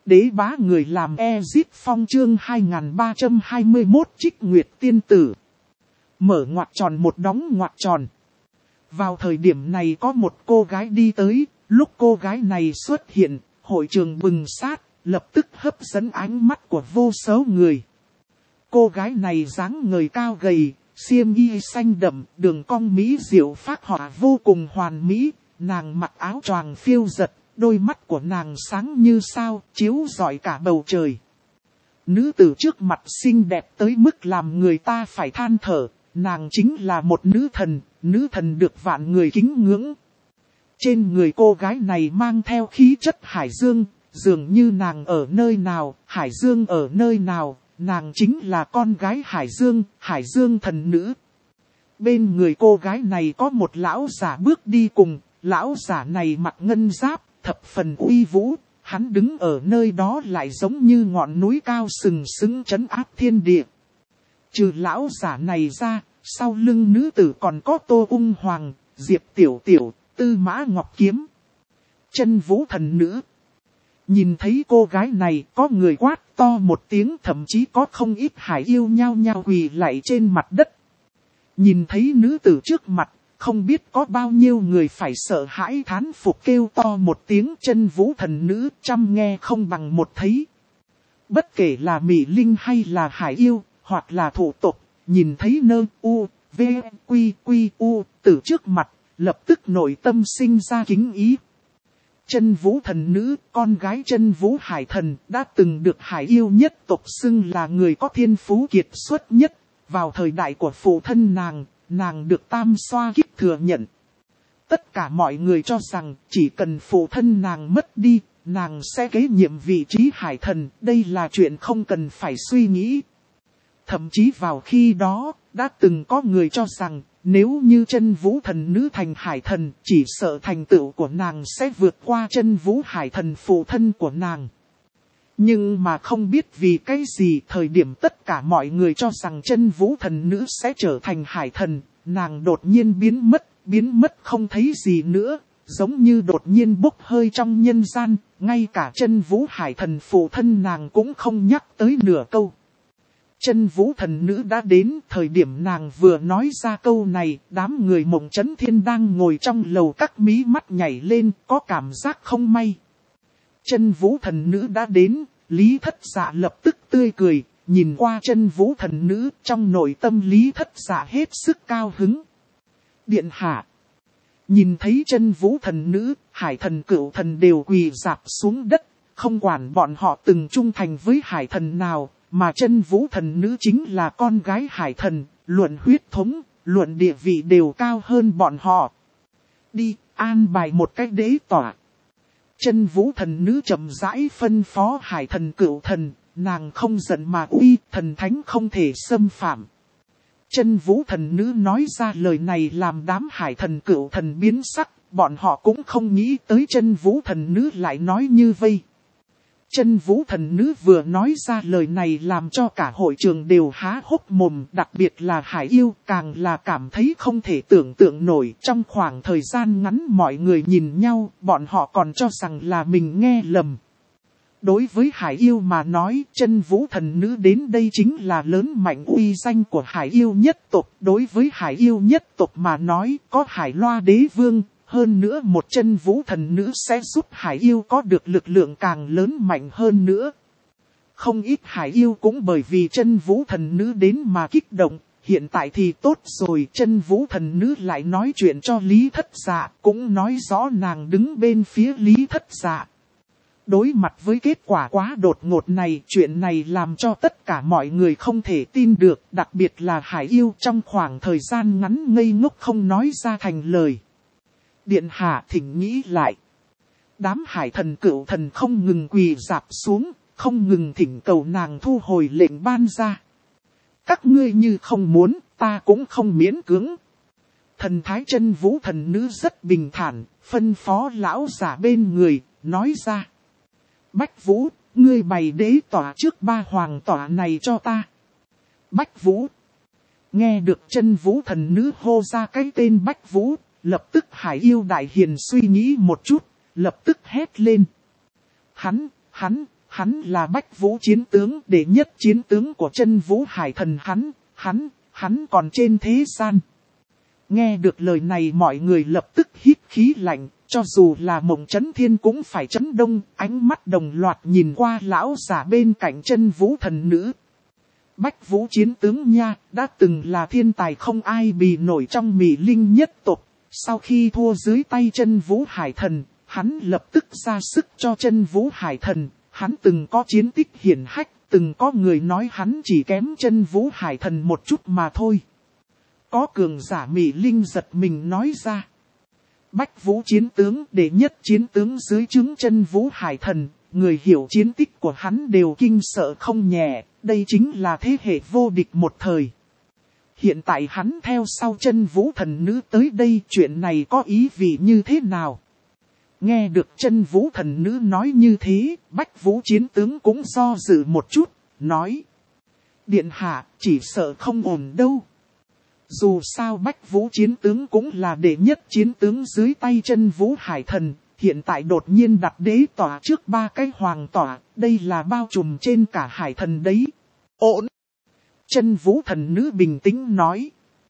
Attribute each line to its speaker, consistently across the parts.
Speaker 1: Đế bá người làm Ezit Phong chương 2321 Trích Nguyệt Tiên Tử. Mở ngoặc tròn một đóng ngoặc tròn. Vào thời điểm này có một cô gái đi tới, lúc cô gái này xuất hiện, hội trường bừng sát, lập tức hấp dẫn ánh mắt của vô số người. Cô gái này dáng người cao gầy, xiêm y xanh đậm, đường cong mỹ diệu phác họa vô cùng hoàn mỹ, nàng mặc áo choàng phiêu giật. Đôi mắt của nàng sáng như sao, chiếu rọi cả bầu trời. Nữ tử trước mặt xinh đẹp tới mức làm người ta phải than thở, nàng chính là một nữ thần được vạn người kính ngưỡng. Trên người cô gái này mang theo khí chất hải dương, dường như nàng ở nơi nào, hải dương ở nơi nào, nàng chính là con gái hải dương thần nữ. Bên người cô gái này có một lão giả bước đi cùng, lão giả này mặc ngân giáp. Thập phần uy vũ, hắn đứng ở nơi đó lại giống như ngọn núi cao sừng sững trấn áp thiên địa. Trừ lão giả này ra, sau lưng nữ tử còn có Tô Ung Hoàng, Diệp Tiểu Tiểu, Tư Mã Ngọc Kiếm. Chân Vũ thần nữ. Nhìn thấy cô gái này có người quát to một tiếng, thậm chí có không ít hải yêu nhao nhao quỳ lạy trên mặt đất. Nhìn thấy nữ tử trước mặt. Không biết có bao nhiêu người phải sợ hãi thán phục kêu to một tiếng Chân Vũ thần nữ, trăm nghe không bằng một thấy. Bất kể là Mỹ Linh hay là hải yêu, hoặc là thủ tộc, nhìn thấy nơ u, v, quy u, từ trước mặt, lập tức nội tâm sinh ra kính ý. Chân Vũ thần nữ, con gái Chân Vũ hải thần, đã từng được hải yêu nhất tộc xưng là người có thiên phú kiệt xuất nhất, vào thời đại của phụ thân nàng được tam xoa kích thừa nhận. Tất cả mọi người cho rằng chỉ cần phụ thân nàng mất đi, nàng sẽ kế nhiệm vị trí hải thần, đây là chuyện không cần phải suy nghĩ. Thậm chí vào khi đó, đã từng có người cho rằng, nếu như Chân Vũ thần nữ thành hải thần, chỉ sợ thành tựu của nàng sẽ vượt qua Chân Vũ hải thần phụ thân của nàng. Nhưng mà không biết vì cái gì thời điểm tất cả mọi người cho rằng Chân Vũ thần nữ sẽ trở thành hải thần, nàng đột nhiên biến mất không thấy gì nữa, giống như đột nhiên bốc hơi trong nhân gian, ngay cả Chân Vũ hải thần phụ thân nàng cũng không nhắc tới nửa câu. Chân Vũ thần nữ đã đến, thời điểm nàng vừa nói ra câu này, đám người Mộng Chấn Thiên đang ngồi trong lầu các mí mắt nhảy lên, có cảm giác không may. Chân Vũ thần nữ đã đến, Lý Thất Dạ lập tức tươi cười, nhìn qua Chân Vũ thần nữ, trong nội tâm Lý Thất Dạ hết sức cao hứng. Điện hạ. Nhìn thấy Chân Vũ thần nữ, hải thần cửu thần đều quỳ rạp xuống đất, không quản bọn họ từng trung thành với hải thần nào, mà Chân Vũ thần nữ chính là con gái hải thần, luận huyết thống, luận địa vị đều cao hơn bọn họ. Đi, an bài một cách đế tỏa. Chân Vũ thần nữ chậm rãi phân phó hải thần cửu thần, nàng không giận mà uy, thần thánh không thể xâm phạm. Chân Vũ thần nữ nói ra lời này làm đám hải thần cửu thần biến sắc, bọn họ cũng không nghĩ tới Chân Vũ thần nữ lại nói như vây. Chân Vũ thần nữ vừa nói ra lời này làm cho cả hội trường đều há hốc mồm, đặc biệt là hải yêu càng là cảm thấy không thể tưởng tượng nổi. Trong khoảng thời gian ngắn mọi người nhìn nhau, bọn họ còn cho rằng là mình nghe lầm. Đối với hải yêu mà nói, Chân Vũ thần nữ đến đây chính là lớn mạnh uy danh của hải yêu nhất tộc. Đối với hải yêu nhất tộc mà nói, có Hải Loa đế vương. Hơn nữa một Chân Vũ thần nữ sẽ giúp hải yêu có được lực lượng càng lớn mạnh hơn nữa. Không ít hải yêu cũng bởi vì Chân Vũ thần nữ đến mà kích động. Hiện tại thì tốt rồi, Chân Vũ thần nữ lại nói chuyện cho Lý Thất Dạ, cũng nói rõ nàng đứng bên phía Lý Thất Dạ. Đối mặt với kết quả quá đột ngột này, chuyện này làm cho tất cả mọi người không thể tin được, đặc biệt là hải yêu trong khoảng thời gian ngắn ngây ngốc không nói ra thành lời. Điện hạ thỉnh nghĩ lại. Đám hải thần cửu thần không ngừng quỳ rạp xuống, không ngừng thỉnh cầu nàng thu hồi lệnh ban ra. Các ngươi như không muốn, ta cũng không miễn cưỡng. Thần thái Chân Vũ thần nữ rất bình thản, phân phó lão giả bên người, nói ra. Bách Vũ, ngươi bày đế tỏa trước ba hoàng tỏa này cho ta. Bách Vũ. Nghe được Chân Vũ thần nữ hô ra cái tên Bách Vũ. Lập tức hải yêu đại hiền suy nghĩ một chút, lập tức hét lên. Hắn là Bách Vũ chiến tướng, đệ nhất chiến tướng của Chân Vũ Hải Thần. Hắn còn trên thế gian. Nghe được lời này mọi người lập tức hít khí lạnh, cho dù là Mộng Chấn Thiên cũng phải chấn động, ánh mắt đồng loạt nhìn qua lão giả bên cạnh Chân Vũ thần nữ. Bách Vũ chiến tướng nha, đã từng là thiên tài không ai bì nổi trong Mị Linh nhất tộc. Sau khi thua dưới tay Chân Vũ Hải Thần, hắn lập tức ra sức cho Chân Vũ Hải Thần. Hắn từng có chiến tích hiển hách, từng có người nói hắn chỉ kém Chân Vũ Hải Thần một chút mà thôi. Có cường giả Mị Linh giật mình nói ra. Bách Vũ chiến tướng, đệ nhất chiến tướng dưới trướng Chân Vũ Hải Thần, người hiểu chiến tích của hắn đều kinh sợ không nhẹ, đây chính là thế hệ vô địch một thời. Hiện tại hắn theo sau Chân Vũ thần nữ tới đây, chuyện này có ý vị như thế nào? Nghe được Chân Vũ thần nữ nói như thế, Bách Vũ chiến tướng cũng do dự một chút, nói. Điện hạ, chỉ sợ không ổn đâu. Dù sao Bách Vũ chiến tướng cũng là đệ nhất chiến tướng dưới tay Chân Vũ Hải Thần, hiện tại đột nhiên đặt đế tỏa trước 3 cái hoàng tỏa, đây là bao trùm trên cả Hải Thần đấy. Ổn! Chân Vũ thần nữ bình tĩnh nói.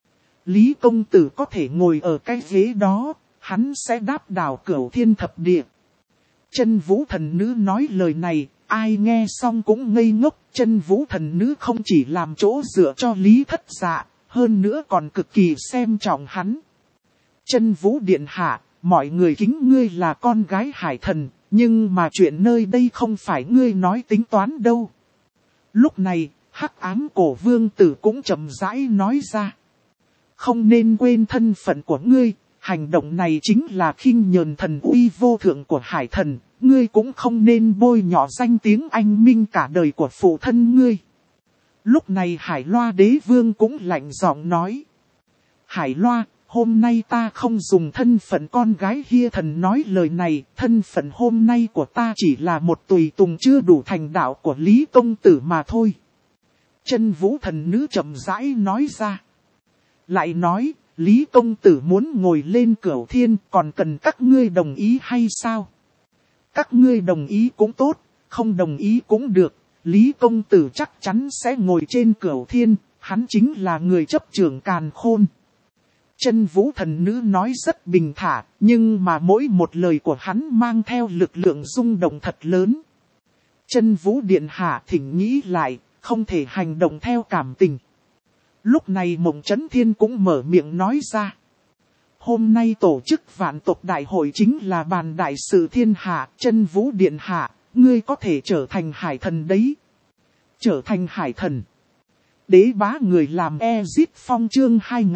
Speaker 1: Lý công tử có thể ngồi ở cái ghế đó, hắn sẽ đáp đảo Cửu Thiên Thập Địa. Chân Vũ thần nữ nói lời này, ai nghe xong cũng ngây ngốc. Chân Vũ thần nữ không chỉ làm chỗ dựa cho Lý Thất Dạ, hơn nữa còn cực kỳ xem trọng hắn. Chân Vũ điện hạ, mọi người kính ngươi là con gái Hải Thần, nhưng mà chuyện nơi đây không phải ngươi nói tính toán đâu. Lúc này, Hắc Ám Cổ Vương tử cũng chậm rãi nói ra. Không nên quên thân phận của ngươi, hành động này chính là khinh nhờn thần uy vô thượng của Hải Thần, ngươi cũng không nên bôi nhọ danh tiếng anh minh cả đời của phụ thân ngươi. Lúc này Hải Loa đế vương cũng lạnh giọng nói. Hải Loa, hôm nay ta không dùng thân phận con gái Hia Thần nói lời này, thân phận hôm nay của ta chỉ là một tùy tùng chưa đủ thành đạo của Lý công tử mà thôi. Chân Vũ thần nữ chậm rãi nói ra. Lại nói, Lý công tử muốn ngồi lên Cửu Thiên còn cần các ngươi đồng ý hay sao? Các ngươi đồng ý cũng tốt, không đồng ý cũng được. Lý công tử chắc chắn sẽ ngồi trên Cửu Thiên, hắn chính là người chấp trưởng càn khôn. Chân Vũ thần nữ nói rất bình thản, nhưng mà mỗi một lời của hắn mang theo lực lượng rung động thật lớn. Chân Vũ điện hạ thỉnh nghĩ lại, không thể hành động theo cảm tình. Lúc này Mộng Chấn Thiên cũng mở miệng nói ra. Hôm nay tổ chức vạn tộc đại hội chính là bàn đại sự thiên hạ, Chân Vũ điện hạ, ngươi có thể trở thành Hải Thần đấy. Trở thành Hải Thần. Đế bá người làm Ezit Phong chương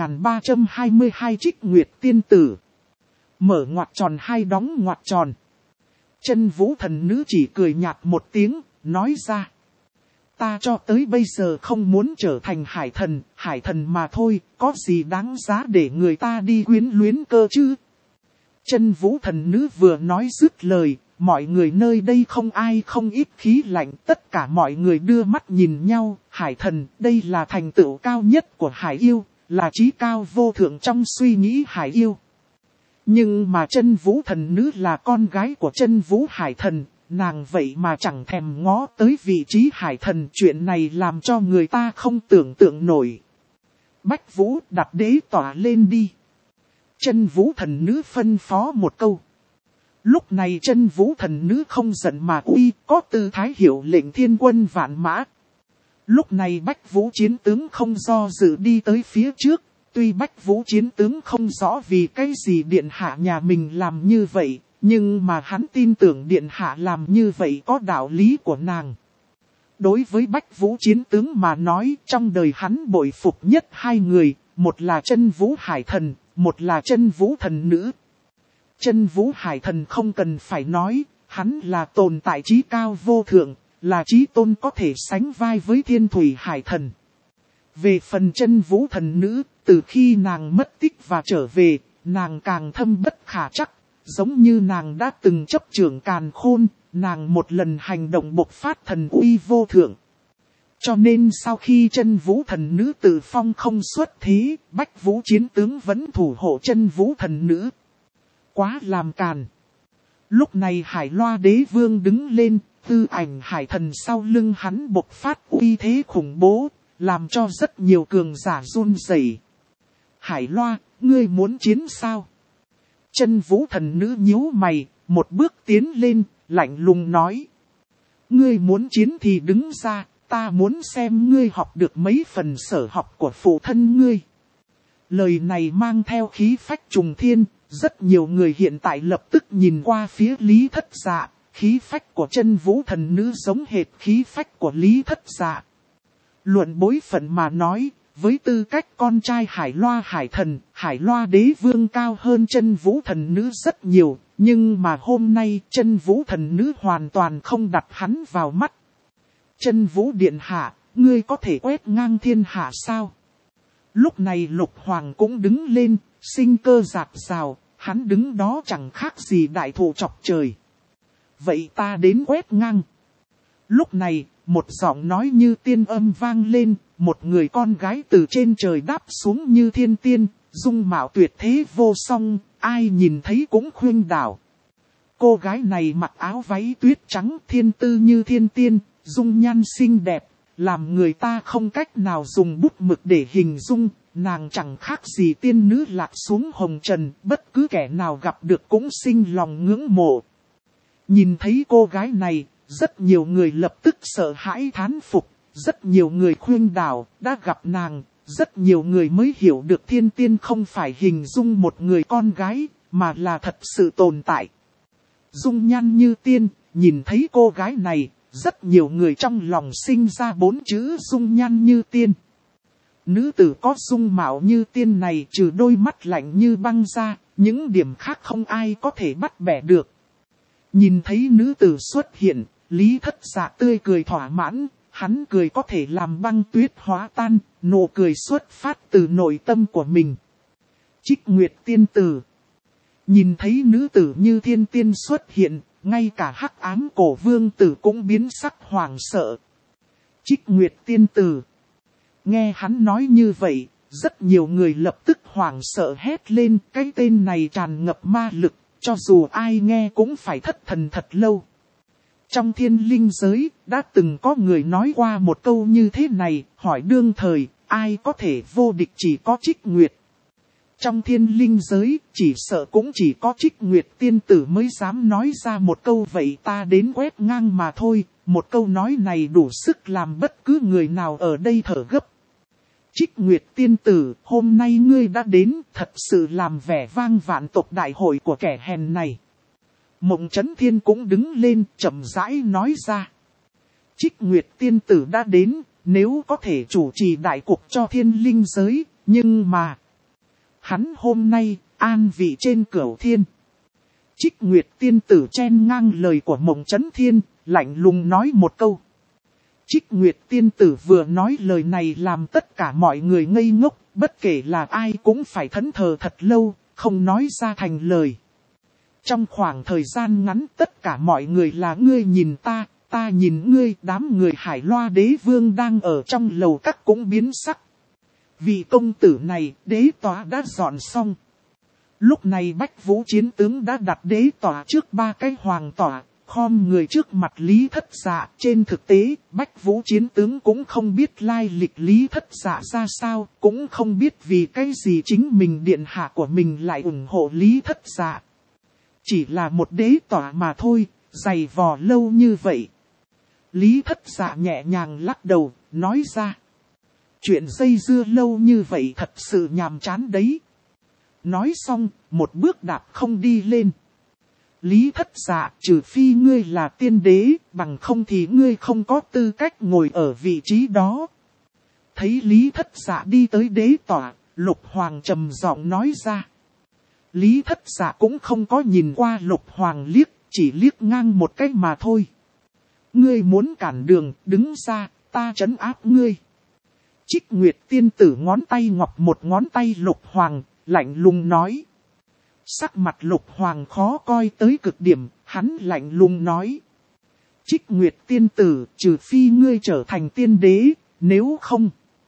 Speaker 1: 2322 Trích Nguyệt tiên tử. Mở ngoặc tròn hai đóng ngoặc tròn. Chân Vũ thần nữ chỉ cười nhạt một tiếng, nói ra. Ta cho tới bây giờ không muốn trở thành Hải Thần mà thôi, có gì đáng giá để người ta đi quyến luyến cơ chứ. Chân Vũ thần nữ vừa nói dứt lời, mọi người nơi đây không ai không ít khí lạnh, tất cả mọi người đưa mắt nhìn nhau. Hải Thần, đây là thành tựu cao nhất của Hải yêu, là chí cao vô thượng trong suy nghĩ Hải yêu. Nhưng mà Chân Vũ thần nữ là con gái của Chân Vũ Hải Thần, nàng vậy mà chẳng thèm ngó tới vị trí Hải Thần, chuyện này làm cho người ta không tưởng tượng nổi. Bách Vũ, đặt đế tỏa lên đi. Chân Vũ thần nữ phân phó một câu. Lúc này Chân Vũ thần nữ không giận mà uy, có tư thái hiệu lệnh thiên quân vạn mã. Lúc này Bách Vũ chiến tướng không do dự đi tới phía trước, tuy Bách Vũ chiến tướng không rõ vì cái gì điện hạ nhà mình làm như vậy, nhưng mà hắn tin tưởng điện hạ làm như vậy có đạo lý của nàng. Đối với Bách Vũ chiến tướng mà nói, trong đời hắn bội phục nhất hai người, một là Chân Vũ Hải Thần, một là Chân Vũ thần nữ. Chân Vũ Hải Thần không cần phải nói, hắn là tồn tại chí cao vô thượng, là chí tôn có thể sánh vai với Thiên Thủy Hải Thần. Về phần Chân Vũ thần nữ, từ khi nàng mất tích và trở về, nàng càng thâm bất khả trắc, giống như nàng đã từng chấp trưởng càn khôn, nàng một lần hành động bộc phát thần uy vô thượng. Cho nên sau khi Chân Vũ thần nữ tự phong không xuất thế, Bách Vũ chiến tướng vẫn thủ hộ Chân Vũ thần nữ. Quá làm càn. Lúc này Hải Loa đế vương đứng lên, Tư ảnh hải thần sau lưng hắn bộc phát uy thế khủng bố, làm cho rất nhiều cường giả run rẩy. Hải Loa, ngươi muốn chiến sao? Chân vũ thần nữ nhíu mày, một bước tiến lên, lạnh lùng nói. Ngươi muốn chiến thì đứng ra, ta muốn xem ngươi học được mấy phần sở học của phụ thân ngươi. Lời này mang theo khí phách trùng thiên, rất nhiều người hiện tại lập tức nhìn qua phía Lý Thất Dạ, khí phách của chân vũ thần nữ giống hệt khí phách của Lý Thất Dạ. Luận bối phận mà nói, với tư cách con trai Hải Loa hải thần, Hải Loa đế vương cao hơn chân vũ thần nữ rất nhiều, nhưng mà hôm nay chân vũ thần nữ hoàn toàn không đặt hắn vào mắt. Chân vũ điện hạ, ngươi có thể quét ngang thiên hạ sao? Lúc này Lục Hoàng cũng đứng lên, sinh cơ dạt dào, hắn đứng đó chẳng khác gì đại thụ chọc trời. Vậy ta đến quét ngang. Lúc này, một giọng nói như tiên âm vang lên, một người con gái từ trên trời đáp xuống như thiên tiên, dung mạo tuyệt thế vô song, ai nhìn thấy cũng khuynh đảo. Cô gái này mặc áo váy tuyết trắng thiên tư như thiên tiên, dung nhan xinh đẹp, làm người ta không cách nào dùng bút mực để hình dung, nàng chẳng khác gì tiên nữ lạc xuống hồng trần, bất cứ kẻ nào gặp được cũng sinh lòng ngưỡng mộ. Nhìn thấy cô gái này, rất nhiều người lập tức sợ hãi thán phục, rất nhiều người khuyên đảo, đã gặp nàng, rất nhiều người mới hiểu được thiên tiên không phải hình dung một người con gái, mà là thật sự tồn tại. Dung nhan như tiên, nhìn thấy cô gái này, rất nhiều người trong lòng sinh ra 4 chữ dung nhan như tiên. Nữ tử có dung mạo như tiên này trừ đôi mắt lạnh như băng ra, những điểm khác không ai có thể bắt bẻ được. Nhìn thấy nữ tử xuất hiện, Lý Thất Dạ tươi cười thỏa mãn, hắn cười có thể làm băng tuyết hóa tan, nụ cười xuất phát từ nội tâm của mình. Trích Nguyệt tiên tử. Nhìn thấy nữ tử như thiên tiên xuất hiện, ngay cả Hắc Ám Cổ Vương tử cũng biến sắc hoảng sợ. Trích Nguyệt tiên tử. Nghe hắn nói như vậy, rất nhiều người lập tức hoảng sợ hét lên, cái tên này tràn ngập ma lực, cho dù ai nghe cũng phải thất thần thật lâu. Trong thiên linh giới, đã từng có người nói qua một câu như thế này, hỏi đương thời, ai có thể vô địch chỉ có Trích Nguyệt. Trong thiên linh giới, chỉ sợ cũng chỉ có Trích Nguyệt tiên tử mới dám nói ra một câu vậy ta đến quét ngang mà thôi, một câu nói này đủ sức làm bất cứ người nào ở đây thở gấp. Trích Nguyệt tiên tử, hôm nay ngươi đã đến, thật sự làm vẻ vang vạn tộc đại hội của kẻ hèn này. Mộng Chấn Thiên cũng đứng lên, chậm rãi nói ra. Trích Nguyệt tiên tử đã đến, nếu có thể chủ trì đại cục cho thiên linh giới, nhưng mà... Hắn hôm nay, an vị trên cửu thiên. Trích Nguyệt tiên tử chen ngang lời của Mộng Chấn Thiên, lạnh lùng nói một câu. Trích Nguyệt tiên tử vừa nói lời này làm tất cả mọi người ngây ngốc, bất kể là ai cũng phải thẫn thờ thật lâu, không nói ra thành lời. Trong khoảng thời gian ngắn tất cả mọi người là ngươi nhìn ta, ta nhìn ngươi, đám người Hải Loa đế vương đang ở trong lầu các cũng biến sắc. Vì công tử này, đế tòa đã dọn xong. Lúc này Bách Vũ chiến tướng đã đặt đế tòa trước 3 cái hoàng tòa, khom người trước mặt Lý Thất Dạ. Trên thực tế, Bách Vũ chiến tướng cũng không biết lai lịch Lý Thất Dạ ra sao, cũng không biết vì cái gì chính mình điện hạ của mình lại ủng hộ Lý Thất Dạ. Chỉ là một đế tòa mà thôi, dày vò lâu như vậy. Lý Thất Dạ nhẹ nhàng lắc đầu, nói ra. Chuyện dây dưa lâu như vậy thật sự nhàm chán đấy. Nói xong, một bước đạp không đi lên. Lý Thất Dạ, trừ phi ngươi là tiên đế, bằng không thì ngươi không có tư cách ngồi ở vị trí đó. Thấy Lý Thất Dạ đi tới đế tòa, Lục Hoàng trầm giọng nói ra. Lý Thất Dạ cũng không có nhìn qua Lục Hoàng liếc, chỉ liếc ngang một cái mà thôi. Ngươi muốn cản đường, đứng ra, ta trấn áp ngươi. Trích Nguyệt tiên tử ngón tay ngọc một ngón tay Lục Hoàng, lạnh lùng nói. Sắc mặt Lục Hoàng khó coi tới cực điểm, hắn lạnh lùng nói. Trích Nguyệt tiên tử, trừ phi ngươi trở thành tiên đế, nếu không.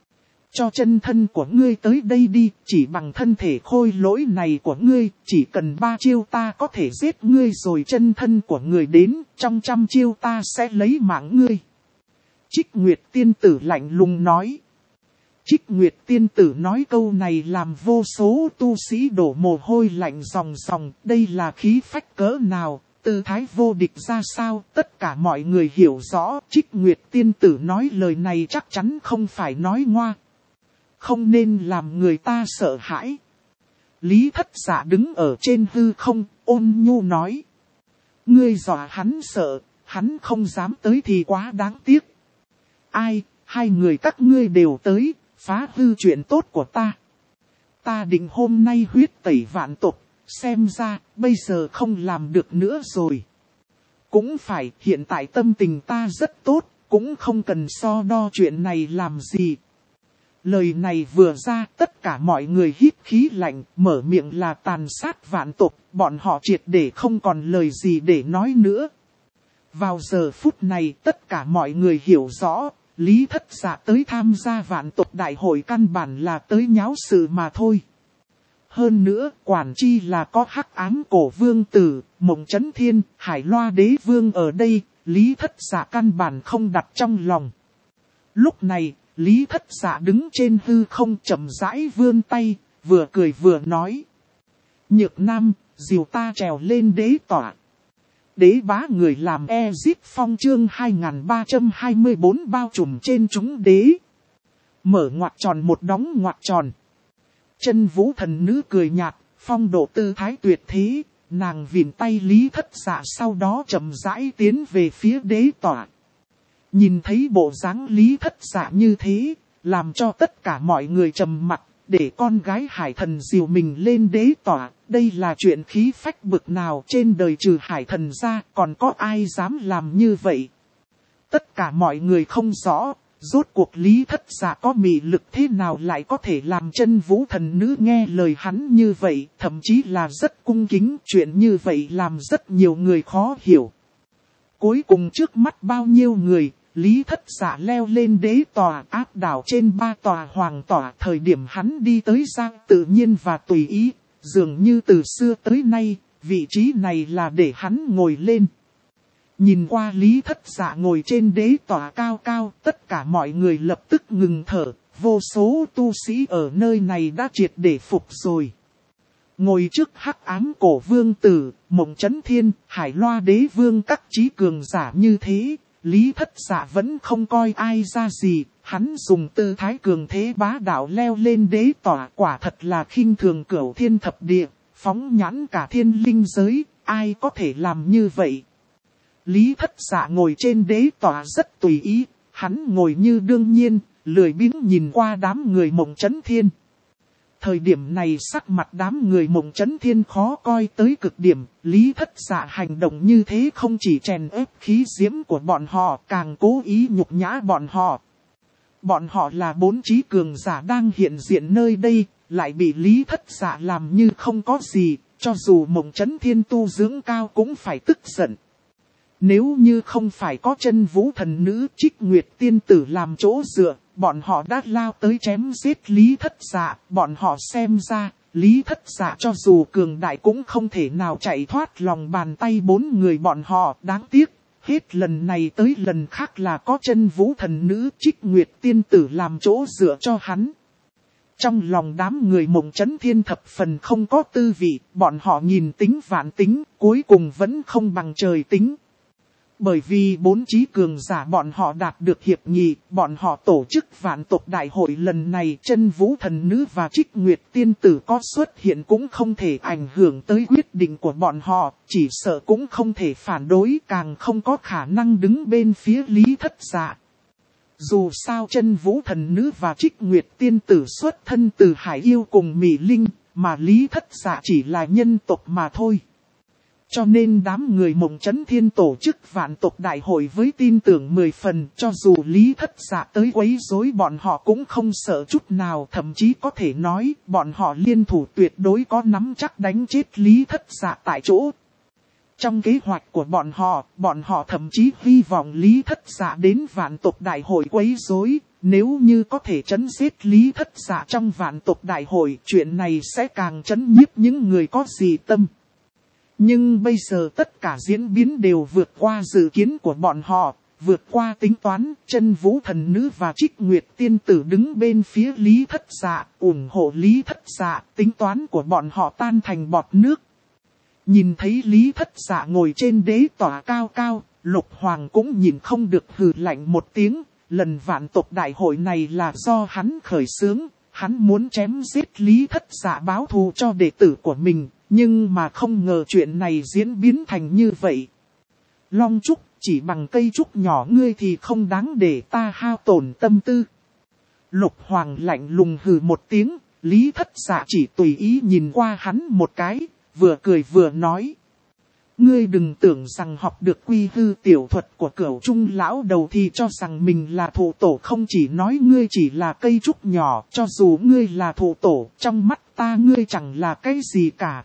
Speaker 1: Cho chân thân của ngươi tới đây đi, chỉ bằng thân thể khôi lỗi này của ngươi, chỉ cần 3 chiêu ta có thể giết ngươi rồi. Chân thân của người đến, trong 100 chiêu ta sẽ lấy mạng ngươi. Trích Nguyệt tiên tử lạnh lùng nói. Trích Nguyệt tiên tử nói câu này làm vô số tu sĩ đổ mồ hôi lạnh ròng ròng. Đây là khí phách cỡ nào, tư thái vô địch ra sao. Tất cả mọi người hiểu rõ Trích Nguyệt tiên tử nói lời này chắc chắn không phải nói ngoa. Không nên làm người ta sợ hãi. Lý Thất Dạ đứng ở trên hư không, ôn nhu nói. Ngươi dọa hắn sợ, hắn không dám tới thì quá đáng tiếc. Ai, hai người các ngươi đều tới, phá hư chuyện tốt của ta. Ta định hôm nay huyết tẩy vạn tộc, xem ra bây giờ không làm được nữa rồi. Cũng phải, hiện tại tâm tình ta rất tốt, cũng không cần so đo chuyện này làm gì. Lời này vừa ra, tất cả mọi người hít khí lạnh, mở miệng là tàn sát vạn tộc, bọn họ triệt để không còn lời gì để nói nữa. Vào giờ phút này, tất cả mọi người hiểu rõ, Lý Thất Dạ tới tham gia vạn tộc đại hội căn bản là tới nháo sự mà thôi. Hơn nữa, quản chi là có Hắc Ám Cổ Vương Tử, Mộng Chấn Thiên, Hải Loa Đế Vương ở đây, Lý Thất Dạ căn bản không đặt trong lòng. Lúc này, Lý Thất Dạ đứng trên hư không chậm rãi vươn tay, vừa cười vừa nói. Nhược Nam, dìu ta trèo lên đế tọa. Đế bá người làm Ezip Phong chương 2324 bao trùm trên chúng đế. Mở ngoặc tròn một đóng ngoặc tròn. Chân Vũ thần nữ cười nhạt, phong độ tư thái tuyệt thế, nàng vịn tay Lý Thất Dạ sau đó chậm rãi tiến về phía đế tọa. Nhìn thấy bộ dáng Lý Thất Dạ như thế, làm cho tất cả mọi người trầm mặc, để con gái hải thần dìu mình lên đế tọa. Đây là chuyện khí phách bực nào, trên đời trừ hải thần ra, còn có ai dám làm như vậy. Tất cả mọi người không rõ, rốt cuộc Lý Thất Dạ có mị lực thế nào lại có thể làm Chân Vũ thần nữ nghe lời hắn như vậy, thậm chí là rất cung kính. Chuyện như vậy làm rất nhiều người khó hiểu. Cuối cùng trước mắt bao nhiêu người, Lý Thất Dạ leo lên đế tòa áp đảo trên 3 tòa hoàng tòa. Thời điểm hắn đi tới giang tự nhiên và tùy ý, dường như từ xưa tới nay, vị trí này là để hắn ngồi lên. Nhìn qua Lý Thất Dạ ngồi trên đế tòa cao cao, tất cả mọi người lập tức ngừng thở, vô số tu sĩ ở nơi này đã triệt để phục rồi. Ngồi trước Hắc Ám Cổ Vương Tử, Mộng Chấn Thiên, Hải Loa Đế Vương các trí cường giả như thế, Lý Thất Dạ vẫn không coi ai ra gì, hắn dùng tư thái cường thế bá đạo leo lên đế tòa, quả thật là khinh thường cửu thiên thập địa, phóng nhãn cả thiên linh giới, ai có thể làm như vậy. Lý Thất Dạ ngồi trên đế tòa rất tùy ý, hắn ngồi như đương nhiên, lười biếng nhìn qua đám người Mộng Chấn Thiên. Thời điểm này sắc mặt đám người Mộng Chấn Thiên khó coi tới cực điểm, Lý Thất Dạ hành động như thế không chỉ chèn ép khí diễm của bọn họ, càng cố ý nhục nhã bọn họ. Bọn họ là 4 trí cường giả đang hiện diện nơi đây, lại bị Lý Thất Dạ làm như không có gì, cho dù Mộng Chấn Thiên tu dưỡng cao cũng phải tức giận. Nếu như không phải có Chân Vũ thần nữ Trích Nguyệt tiên tử làm chỗ dựa, bọn họ đã lao tới chém giết Lý Thất Dạ. Bọn họ xem ra, Lý Thất Dạ cho dù cường đại cũng không thể nào chạy thoát lòng bàn tay 4 người bọn họ. Đáng tiếc, hết lần này tới lần khác là có Chân Vũ thần nữ Trích Nguyệt tiên tử làm chỗ dựa cho hắn. Trong lòng đám người Mộng Chấn Thiên thập phần không có tư vị, bọn họ nhìn tính vạn tính, cuối cùng vẫn không bằng trời tính. Bởi vì 4 trí cường giả bọn họ đạt được hiệp nghị, bọn họ tổ chức vạn tộc đại hội lần này, Chân Vũ thần nữ và Trích Nguyệt tiên tử có xuất hiện cũng không thể ảnh hưởng tới quyết định của bọn họ, chỉ sợ cũng không thể phản đối, càng không có khả năng đứng bên phía Lý Thất Dạ. Dù sao Chân Vũ thần nữ và Trích Nguyệt tiên tử xuất thân từ Hải Yêu cùng Mỹ Linh, mà Lý Thất Dạ chỉ là nhân tộc mà thôi. Cho nên đám người Mộng Chấn Thiên tổ chức vạn tộc đại hội với tin tưởng 10 phần, cho dù Lý Thất Dạ tới quấy rối bọn họ cũng không sợ chút nào, thậm chí có thể nói bọn họ liên thủ tuyệt đối có nắm chắc đánh chết Lý Thất Dạ tại chỗ. Trong kế hoạch của bọn họ thậm chí hy vọng Lý Thất Dạ đến vạn tộc đại hội quấy rối, nếu như có thể trấn giết Lý Thất Dạ trong vạn tộc đại hội, chuyện này sẽ càng trấn nhiếp những người có dị tâm. Nhưng bây giờ tất cả diễn biến đều vượt qua dự kiến của bọn họ, vượt qua tính toán. Chân Vũ Thần Nữ và Trích Nguyệt Tiên Tử đứng bên phía Lý Thất Dạ, ủng hộ Lý Thất Dạ, tính toán của bọn họ tan thành bọt nước. Nhìn thấy Lý Thất Dạ ngồi trên đế tỏa cao cao, Lục Hoàng cũng nhìn không được hừ lạnh một tiếng. Lần vạn tộc đại hội này là do hắn khởi xướng, hắn muốn chém giết Lý Thất Dạ báo thù cho đệ tử của mình, nhưng mà không ngờ chuyện này diễn biến thành như vậy. Long trúc, chỉ bằng cây trúc nhỏ ngươi thì không đáng để ta hao tổn tâm tư. Lục Hoàng lạnh lùng hừ một tiếng, Lý Thất Dạ chỉ tùy ý nhìn qua hắn một cái, vừa cười vừa nói. Ngươi đừng tưởng rằng học được quy hư tiểu thuật của Cửu Trung lão đầu thì cho rằng mình là thụ tổ, không chỉ nói ngươi chỉ là cây trúc nhỏ, cho dù ngươi là thụ tổ, trong mắt ta ngươi chẳng là cái gì cả.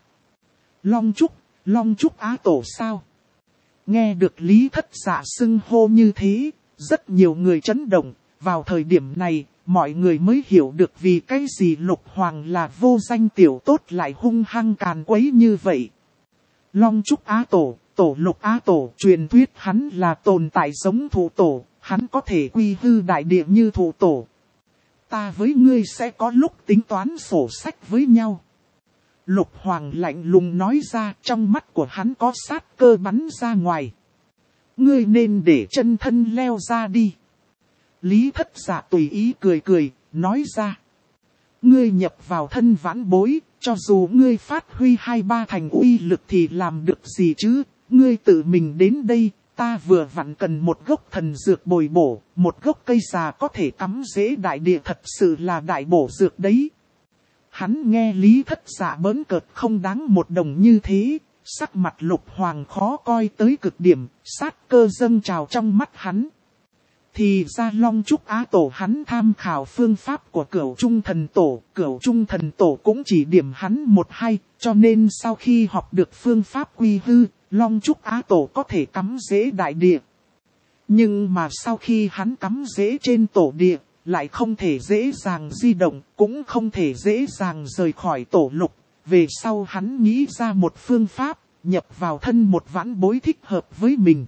Speaker 1: Long trúc á tổ sao? Nghe được Lý Thất Dạ xưng hô như thế, rất nhiều người chấn động. Vào thời điểm này, mọi người mới hiểu được vì cái gì Lục Hoàng là vô danh tiểu tốt lại hung hăng càn quấy như vậy. Long trúc á tổ, tổ Lục á tổ, truyền thuyết hắn là tồn tại giống thụ tổ, hắn có thể quy hư đại địa như thụ tổ. Ta với ngươi sẽ có lúc tính toán sổ sách với nhau. Lục Hoàng lạnh lùng nói ra, trong mắt của hắn có sát cơ bắn ra ngoài. Ngươi nên để chân thân leo ra đi. Lý Thất Dạ tùy ý cười cười, nói ra. Ngươi nhập vào thân vãn bối, cho dù ngươi phát huy 2-3 thành uy lực thì làm được gì chứ? Ngươi tự mình đến đây, ta vừa vặn cần một gốc thần dược bồi bổ, một gốc cây già có thể cắm rễ đại địa, thật sự là đại bổ dược đấy. Hắn nghe Lý Thất Dạ bỡn cợt không đáng một đồng như thế, sắc mặt Lục Hoàng khó coi tới cực điểm, sát cơ dâng trào trong mắt hắn. Thì ra Long trúc á tổ hắn tham khảo phương pháp của Cửu Trung Thần Tổ, Cửu Trung Thần Tổ cũng chỉ điểm hắn 1-2, cho nên sau khi học được phương pháp quy hư, Long trúc á tổ có thể cắm rễ đại địa. Nhưng mà sau khi hắn cắm rễ trên tổ địa, lại không thể dễ dàng di động, cũng không thể dễ dàng rời khỏi tổ lục. Về sau hắn nghĩ ra một phương pháp, nhập vào thân một vãn bối thích hợp với mình.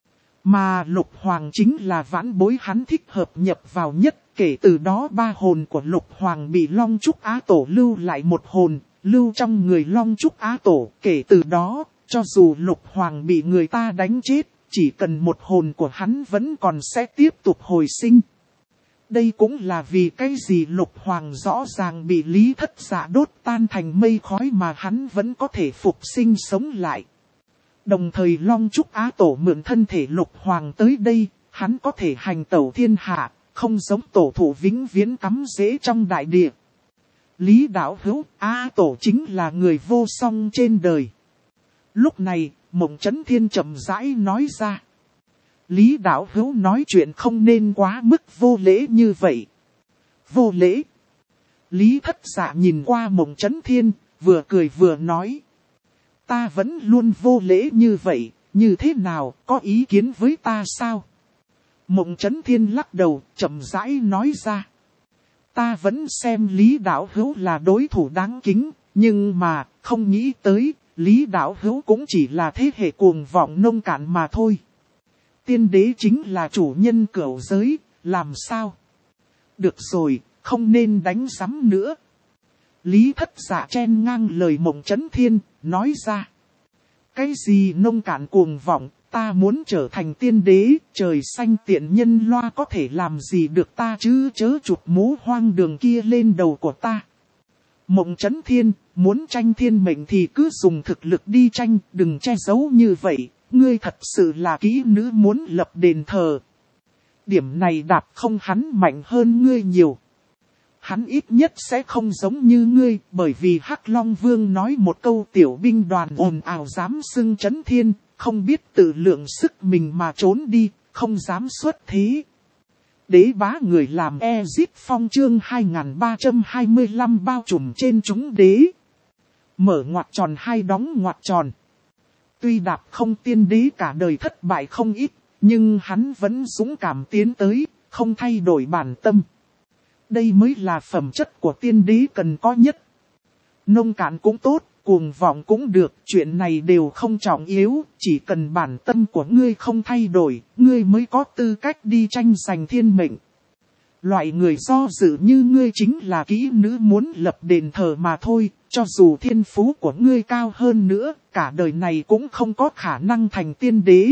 Speaker 1: Mà Lục Hoàng chính là vãn bối hắn thích hợp nhập vào nhất. Kể từ đó 3 hồn của Lục Hoàng bị Long trúc á tổ lưu lại một hồn, lưu trong người Long trúc á tổ. Kể từ đó, cho dù Lục Hoàng bị người ta đánh chết, chỉ cần một hồn của hắn vẫn còn sẽ tiếp tục hồi sinh. Đây cũng là vì cái gì Lục Hoàng rõ ràng bị Lý Thất Dạ đốt tan thành mây khói mà hắn vẫn có thể phục sinh sống lại. Đồng thời Long trúc á tổ mượn thân thể Lục Hoàng tới đây, hắn có thể hành tẩu thiên hạ, không giống tổ thụ vĩnh viễn cắm rễ trong đại địa. Lý đạo hữu, á tổ chính là người vô song trên đời. Lúc này, Mộng Chấn Thiên chậm rãi nói ra. Lý đạo hữu nói chuyện không nên quá mức vô lễ như vậy. Vô lễ. Lý Thất Dạ nhìn qua Mộng Chấn Thiên, vừa cười vừa nói. Ta vẫn luôn vô lễ như vậy, như thế nào, có ý kiến với ta sao? Mộng Chấn Thiên lắc đầu, chậm rãi nói ra. Ta vẫn xem Lý đạo hữu là đối thủ đáng kính, nhưng mà, không nghĩ tới, Lý đạo hữu cũng chỉ là thế hệ cuồng vọng nông cạn mà thôi. Tiên đế chính là chủ nhân cửu giới, làm sao? Được rồi, không nên đánh rắm nữa. Lý Thất Dạ chen ngang lời Mộng Chấn Thiên, nói ra. Cái gì nông cạn cuồng vọng, ta muốn trở thành tiên đế, trời xanh tiện nhân loa có thể làm gì được ta chứ, chớ chụp mũ hoang đường kia lên đầu của ta. Mộng Chấn Thiên, muốn tranh thiên mệnh thì cứ dùng thực lực đi tranh, đừng che giấu như vậy. Ngươi thật sự là kỹ nữ muốn lập đền thờ. Điểm này đạp không hắn mạnh hơn ngươi nhiều. Hắn ít nhất sẽ không giống như ngươi, bởi vì Hắc Long Vương nói một câu tiểu binh đoàn ồn ào dám xưng Chấn Thiên, không biết tự lượng sức mình mà trốn đi, không dám xuất thế. Đế bá người làm Ezip Phong chương 2325 bao trùm trên chúng đế. Mở ngoặc tròn hai đóng ngoặc tròn. Tuy đạp không tiên đế cả đời thất bại không ít, nhưng hắn vẫn dũng cảm tiến tới, không thay đổi bản tâm. Đây mới là phẩm chất của tiên đế cần có nhất. Nông cạn cũng tốt, cuồng vọng cũng được, chuyện này đều không trọng yếu, chỉ cần bản tâm của ngươi không thay đổi, ngươi mới có tư cách đi tranh giành thiên mệnh. Loại người do dự như ngươi chính là kỹ nữ muốn lập đền thờ mà thôi, cho dù thiên phú của ngươi cao hơn nữa, cả đời này cũng không có khả năng thành tiên đế.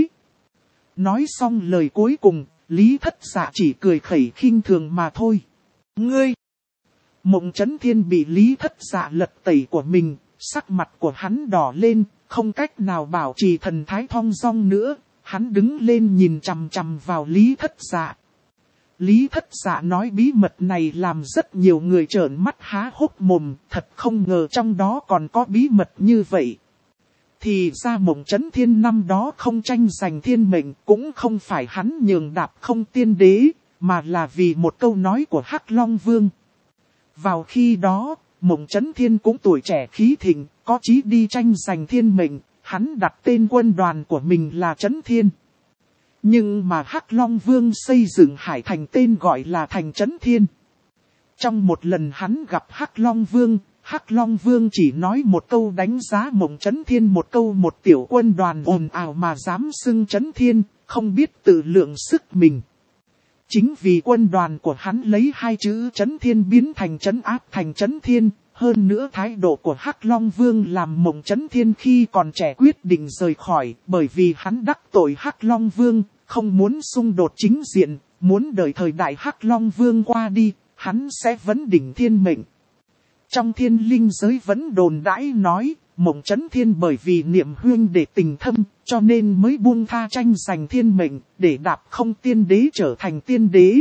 Speaker 1: Nói xong lời cuối cùng, Lý Thất Dạ chỉ cười khẩy khinh thường mà thôi. Ngươi! Mộng Chấn Thiên bị Lý Thất Dạ lật tẩy của mình, sắc mặt của hắn đỏ lên, không cách nào bảo trì thần thái thong dong nữa, hắn đứng lên nhìn chằm chằm vào Lý Thất Dạ. Lý Thất Dạ nói bí mật này làm rất nhiều người trợn mắt há hốc mồm, thật không ngờ trong đó còn có bí mật như vậy. Thì ra Mộng Chấn Thiên năm đó không tranh giành thiên mệnh, cũng không phải hắn nhường đạp không tiên đế, mà là vì một câu nói của Hắc Long Vương. Vào khi đó, Mộng Chấn Thiên cũng tuổi trẻ khí thịnh, có chí đi tranh giành thiên mệnh, hắn đặt tên quân đoàn của mình là Chấn Thiên. Nhưng mà Hắc Long Vương xây dựng Hải Thành tên gọi là Thành Chấn Thiên. Trong một lần hắn gặp Hắc Long Vương chỉ nói một câu đánh giá Mộng Chấn Thiên một câu, một tiểu quân đoàn ồn ào mà dám xưng Chấn Thiên, không biết tự lượng sức mình. Chính vì quân đoàn của hắn lấy hai chữ Chấn Thiên biến thành Chấn Áp thành Chấn Thiên, hơn nữa thái độ của Hắc Long Vương làm Mộng Chấn Thiên khi còn trẻ quyết định rời khỏi, bởi vì hắn đắc tội Hắc Long Vương, không muốn xung đột chính diện, muốn đợi thời đại Hắc Long Vương qua đi, hắn sẽ vấn đỉnh thiên mệnh. Trong thiên linh giới vẫn đồn đãi nói, Mộng Chấn Thiên bởi vì niệm huynh để tình thâm, cho nên mới buông tha tranh giành thiên mệnh, để đạp không tiên đế trở thành tiên đế.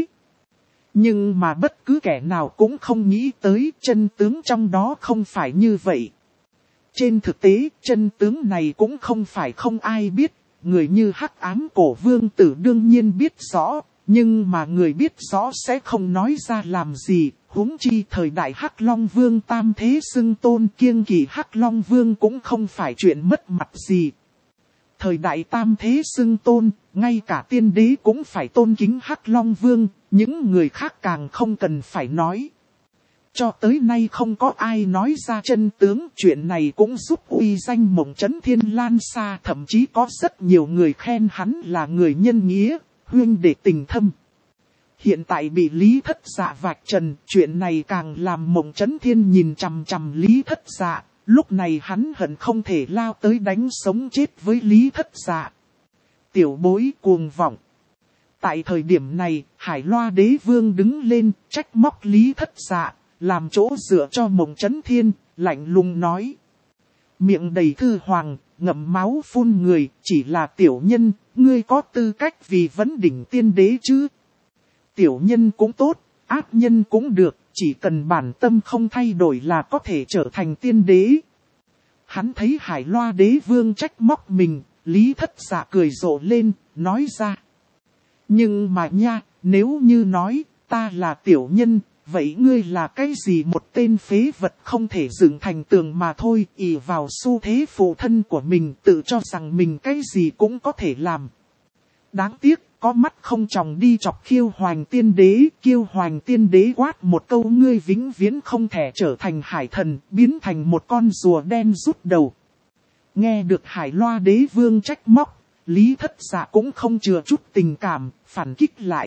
Speaker 1: Nhưng mà bất cứ kẻ nào cũng không nghĩ tới chân tướng trong đó không phải như vậy. Trên thực tế, chân tướng này cũng không phải không ai biết, người như Hắc Ám Cổ Vương Tử đương nhiên biết rõ, nhưng mà người biết rõ sẽ không nói ra làm gì. Huống chi thời đại Hắc Long Vương tam thế xưng tôn, kiêng kỵ Hắc Long Vương cũng không phải chuyện mất mặt gì. Thời đại tam thế xưng tôn, ngay cả tiên đế cũng phải tôn kính Hắc Long Vương, những người khác càng không cần phải nói. Cho tới nay không có ai nói ra chân tướng, chuyện này cũng giúp uy danh Mộng Chấn Thiên lan xa, thậm chí có rất nhiều người khen hắn là người nhân nghĩa, huynh đệ tình thâm. Hiện tại bị Lý Thất Dạ vạch trần, chuyện này càng làm Mộng Chấn Thiên nhìn chằm chằm Lý Thất Dạ, lúc này hắn hận không thể lao tới đánh sống chết với Lý Thất Dạ. Tiểu bối cuồng vọng. Tại thời điểm này, Hải Loa Đế Vương đứng lên, trách móc Lý Thất Dạ, làm chỗ dựa cho Mộng Chấn Thiên, lạnh lùng nói. Miệng đầy thư hoàng, ngậm máu phun người, chỉ là tiểu nhân, ngươi có tư cách vì vấn đỉnh tiên đế chứ? Tiểu nhân cũng tốt, ác nhân cũng được, chỉ cần bản tâm không thay đổi là có thể trở thành tiên đế. Hắn thấy Hải Loa Đế Vương trách móc mình, Lý Thất Dạ cười rộ lên, nói ra. Nhưng mà nha, nếu như nói, ta là tiểu nhân, vậy ngươi là cái gì? Một tên phế vật không thể dựng thành tường mà thôi, ỷ vào xu thế phụ thân của mình, tự cho rằng mình cái gì cũng có thể làm. Đáng tiếc, có mắt không tròng đi chọc Kiêu Hoành Tiên Đế. Kiêu Hoành Tiên Đế quát một câu, ngươi vĩnh viễn không thể trở thành hải thần, biến thành một con rùa đen rút đầu. Nghe được Hải Loa Đế Vương trách móc, Lý Thất Dạ cũng không chừa chút tình cảm, phản kích lại.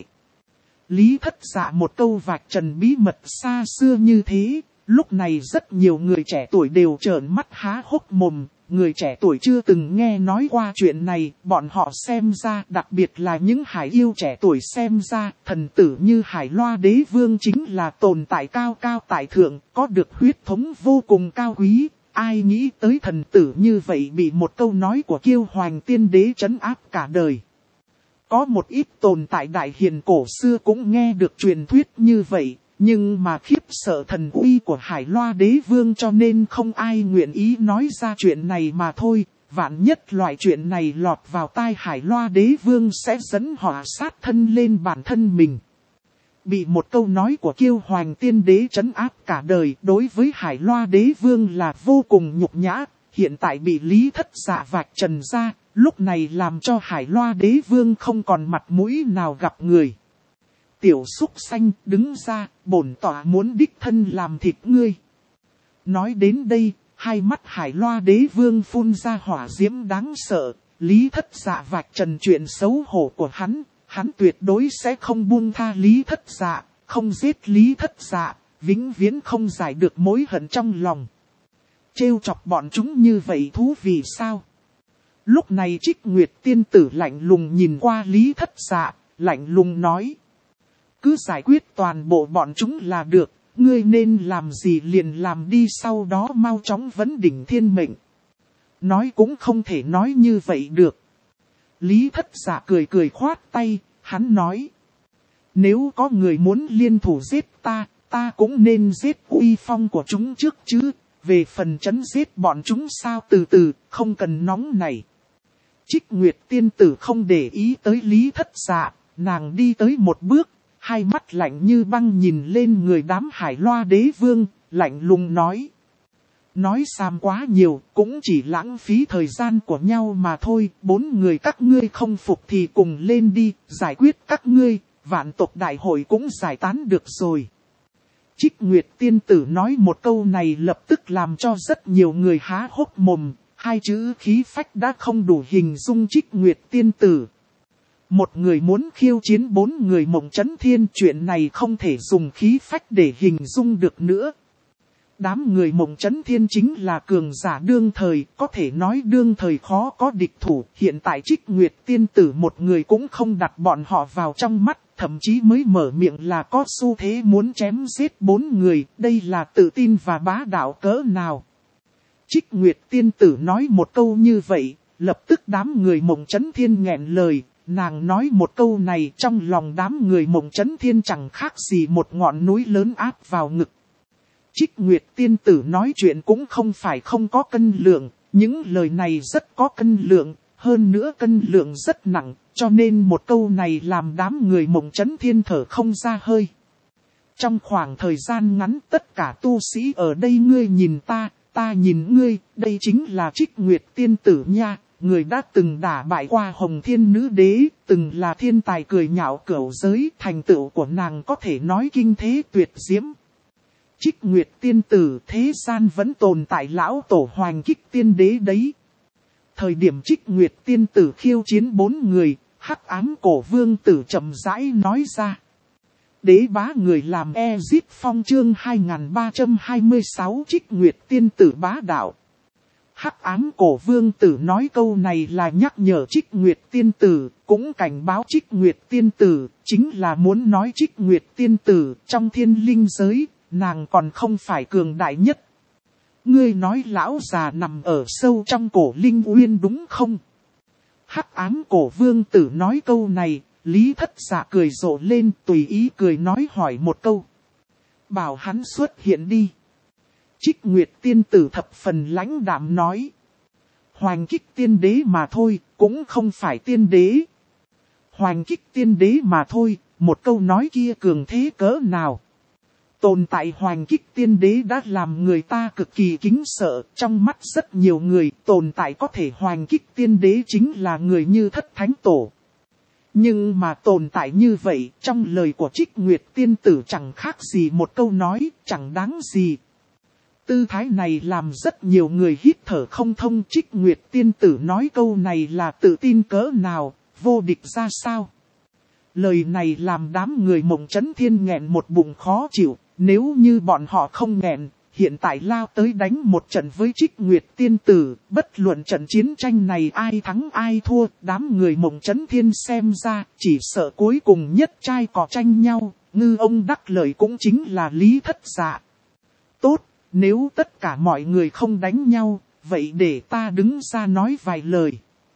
Speaker 1: Lý Thất Dạ một câu vạch trần bí mật xa xưa như thế, lúc này rất nhiều người trẻ tuổi đều trợn mắt há hốc mồm. Người trẻ tuổi chưa từng nghe nói qua chuyện này, bọn họ xem ra, đặc biệt là những hải yêu trẻ tuổi xem ra, thần tử như Hải Loa Đế Vương chính là tồn tại cao cao tại thượng, có được huyết thống vô cùng cao quý. Ai nghĩ tới thần tử như vậy bị một câu nói của Kiêu Hoành Tiên Đế trấn áp cả đời. Có một ít tồn tại đại hiền cổ xưa cũng nghe được truyền thuyết như vậy. Nhưng mà khiếp sợ thần uy của Hải Loa Đế Vương cho nên không ai nguyện ý nói ra chuyện này mà thôi. Vạn nhất loại chuyện này lọt vào tai Hải Loa Đế Vương sẽ dẫn họa sát thân lên bản thân mình. Bị một câu nói của Kiêu Hoành Tiên Đế trấn áp cả đời đối với Hải Loa Đế Vương là vô cùng nhục nhã. Hiện tại bị Lý Thất Dạ vạch trần ra, lúc này làm cho Hải Loa Đế Vương không còn mặt mũi nào gặp người. tiểu súc sanh, đứng ra, bổn tọa muốn đích thân làm thịt ngươi. Nói đến đây, hai mắt Hải Loa Đế Vương phun ra hỏa diễm đáng sợ, Lý Thất Dạ vạch trần chuyện xấu hổ của hắn tuyệt đối sẽ không buông tha Lý Thất Dạ, không giết Lý Thất Dạ, vĩnh viễn không giải được mối hận trong lòng. Trêu chọc bọn chúng như vậy thú vị sao? Lúc này Trích Nguyệt tiên tử lạnh lùng nhìn qua Lý Thất Dạ, lạnh lùng nói. Cứ giải quyết toàn bộ bọn chúng là được, ngươi nên làm gì liền làm đi, sau đó mau chóng vấn đỉnh thiên mệnh. Nói cũng không thể nói như vậy được. Lý Thất Dạ cười cười khoát tay, hắn nói. Nếu có người muốn liên thủ giết ta cũng nên giết uy phong của chúng trước chứ. Về phần trấn giết bọn chúng sao từ từ, không cần nóng này. Trích Nguyệt tiên tử không để ý tới Lý Thất Dạ, nàng đi tới một bước, hai mắt lạnh như băng nhìn lên người đám Hải Loa Đế Vương, lạnh lùng nói. Nói xàm quá nhiều, cũng chỉ lãng phí thời gian của nhau mà thôi, 4 người các ngươi không phục thì cùng lên đi, giải quyết các ngươi, vạn tộc đại hội cũng giải tán được rồi. Trích Nguyệt tiên tử nói một câu này lập tức làm cho rất nhiều người há hốc mồm, hai chữ khí phách đã không đủ hình dung Trích Nguyệt tiên tử. Một người muốn khiêu chiến 4 người Mộng Chấn Thiên, chuyện này không thể dùng khí phách để hình dung được nữa. Đám người Mộng Chấn Thiên chính là cường giả đương thời, có thể nói đương thời khó có địch thủ. Hiện tại Trích Nguyệt tiên tử một người cũng không đặt bọn họ vào trong mắt, thậm chí mới mở miệng là có xu thế muốn chém giết 4 người, đây là tự tin và bá đạo cỡ nào. Trích Nguyệt tiên tử nói một câu như vậy, lập tức đám người Mộng Chấn Thiên nghẹn lời. Nàng nói một câu này trong lòng đám người Mộng Chấn Thiên chẳng khác gì một ngọn núi lớn áp vào ngực. Trích Nguyệt tiên tử nói chuyện cũng không phải không có cân lượng, những lời này rất có cân lượng, hơn nữa cân lượng rất nặng, cho nên một câu này làm đám người Mộng Chấn Thiên thở không ra hơi. Trong khoảng thời gian ngắn tất cả tu sĩ ở đây ngươi nhìn ta nhìn ngươi, đây chính là Trích Nguyệt tiên tử nha. Người đã từng đả bại qua Hồng Thiên Nữ Đế, từng là thiên tài cười nhạo cửu giới, thành tựu của nàng có thể nói kinh thế tuyệt diễm. Trích Nguyệt tiên tử, thế gian vẫn tồn tại lão tổ Hoành Kích Tiên Đế đấy. Thời điểm Trích Nguyệt tiên tử khiêu chiến 4 người, Hắc Ám Cổ Vương tử chậm rãi nói ra. Đế bá người làm Ezit Phong chương 2326 Trích Nguyệt tiên tử bá đạo. Hắc Ám Cổ Vương tử nói câu này là nhắc nhở Trích Nguyệt tiên tử, cũng cảnh báo Trích Nguyệt tiên tử, chính là muốn nói Trích Nguyệt tiên tử trong thiên linh giới, nàng còn không phải cường đại nhất. Ngươi nói lão già nằm ở sâu trong cổ linh uyên đúng không? Hắc Ám Cổ Vương tử nói câu này, Lý Thất Dạ cười rộ lên, tùy ý cười nói hỏi một câu. Bảo hắn xuất hiện đi. Trích Nguyệt tiên tử thập phần lãnh đạm nói. Hoành Kích Tiên Đế mà thôi, cũng không phải tiên đế. Hoành Kích Tiên Đế mà thôi, một câu nói kia cường thế cỡ nào. Tồn tại Hoành Kích Tiên Đế đã làm người ta cực kỳ kính sợ, trong mắt rất nhiều người tồn tại có thể Hoành Kích Tiên Đế chính là người như Thất Thánh Tổ. Nhưng mà tồn tại như vậy, trong lời của Trích Nguyệt tiên tử chẳng khác gì một câu nói, chẳng đáng gì. Tư thái này làm rất nhiều người hít thở không thông. Trích Nguyệt tiên tử nói câu này là tự tin cỡ nào, vô địch ra sao. Lời này làm đám người Mộng Chấn Thiên nghẹn một bụng khó chịu, nếu như bọn họ không nghẹn, hiện tại lao tới đánh một trận với Trích Nguyệt tiên tử, bất luận trận chiến tranh này ai thắng ai thua, đám người Mộng Chấn Thiên xem ra, chỉ sợ cuối cùng nhất trai cò tranh nhau, ngư ông đắc lợi cũng chính là Lý Thất Dạ. Tốt, nếu tất cả mọi người không đánh nhau, vậy để ta đứng ra nói vài lời.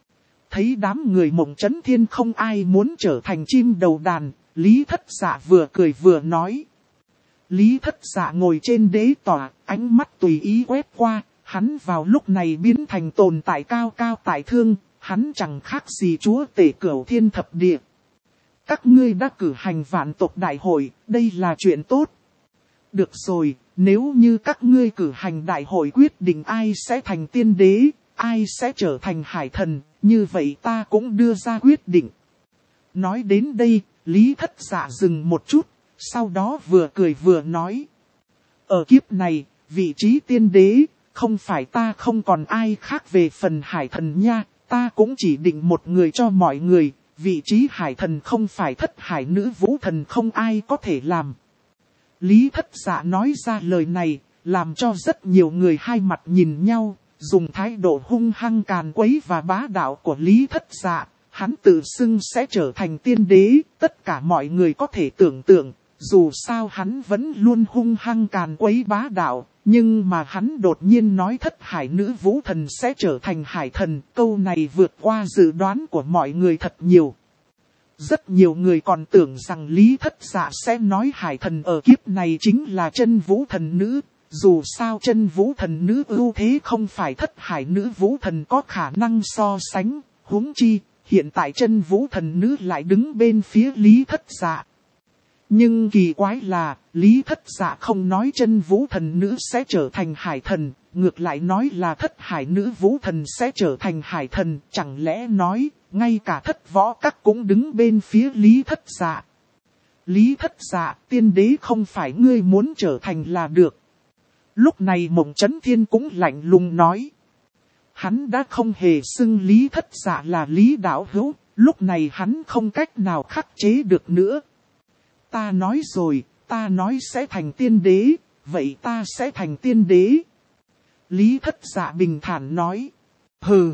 Speaker 1: Thấy đám người Mộng Chấn Thiên không ai muốn trở thành chim đầu đàn, Lý Thất Dạ vừa cười vừa nói. Lý Thất Dạ ngồi trên đế tọa, ánh mắt tùy ý quét qua, hắn vào lúc này biến thành tồn tại cao cao tại thương, hắn chẳng khác gì chúa tể cửu thiên thập địa. Các ngươi đã cử hành vạn tộc đại hội, đây là chuyện tốt. Được rồi, nếu như các ngươi cử hành đại hội quyết định ai sẽ thành tiên đế, ai sẽ trở thành hải thần, như vậy ta cũng đưa ra quyết định. Nói đến đây, Lý Thất Dạ dừng một chút, sau đó vừa cười vừa nói. Ở kiếp này, vị trí tiên đế, không phải ta không còn ai khác về phần hải thần nha, ta cũng chỉ định một người cho mọi người, vị trí hải thần không phải thất hải nữ vũ thần không ai có thể làm. Lý Thất Dạ nói ra lời này, làm cho rất nhiều người hai mặt nhìn nhau, dùng thái độ hung hăng càn quấy và bá đạo của Lý Thất Dạ, hắn tự xưng sẽ trở thành tiên đế, tất cả mọi người có thể tưởng tượng, dù sao hắn vẫn luôn hung hăng càn quấy bá đạo, nhưng mà hắn đột nhiên nói thất hải nữ vũ thần sẽ trở thành hải thần, câu này vượt qua dự đoán của mọi người thật nhiều. Rất nhiều người còn tưởng rằng Lý Thất Dạ sẽ nói hải thần ở kiếp này chính là chân vũ thần nữ. Dù sao chân vũ thần nữ ưu thế không phải thất hải nữ vũ thần có khả năng so sánh, huống chi, hiện tại chân vũ thần nữ lại đứng bên phía Lý Thất Dạ. Nhưng kỳ quái là, Lý Thất Dạ không nói chân vũ thần nữ sẽ trở thành hải thần, ngược lại nói là thất hải nữ vũ thần sẽ trở thành hải thần, chẳng lẽ nói, ngay cả thất võ các cũng đứng bên phía Lý Thất Dạ. Lý Thất Dạ, tiên đế không phải ngươi muốn trở thành là được. Lúc này Mộng Chấn Thiên cũng lạnh lùng nói. Hắn đã không hề xưng Lý Thất Dạ là Lý Đạo Hữu, lúc này hắn không cách nào khắc chế được nữa. Ta nói rồi, ta nói sẽ thành tiên đế, vậy ta sẽ thành tiên đế. Lý Thất Dạ bình thản nói. Hừ.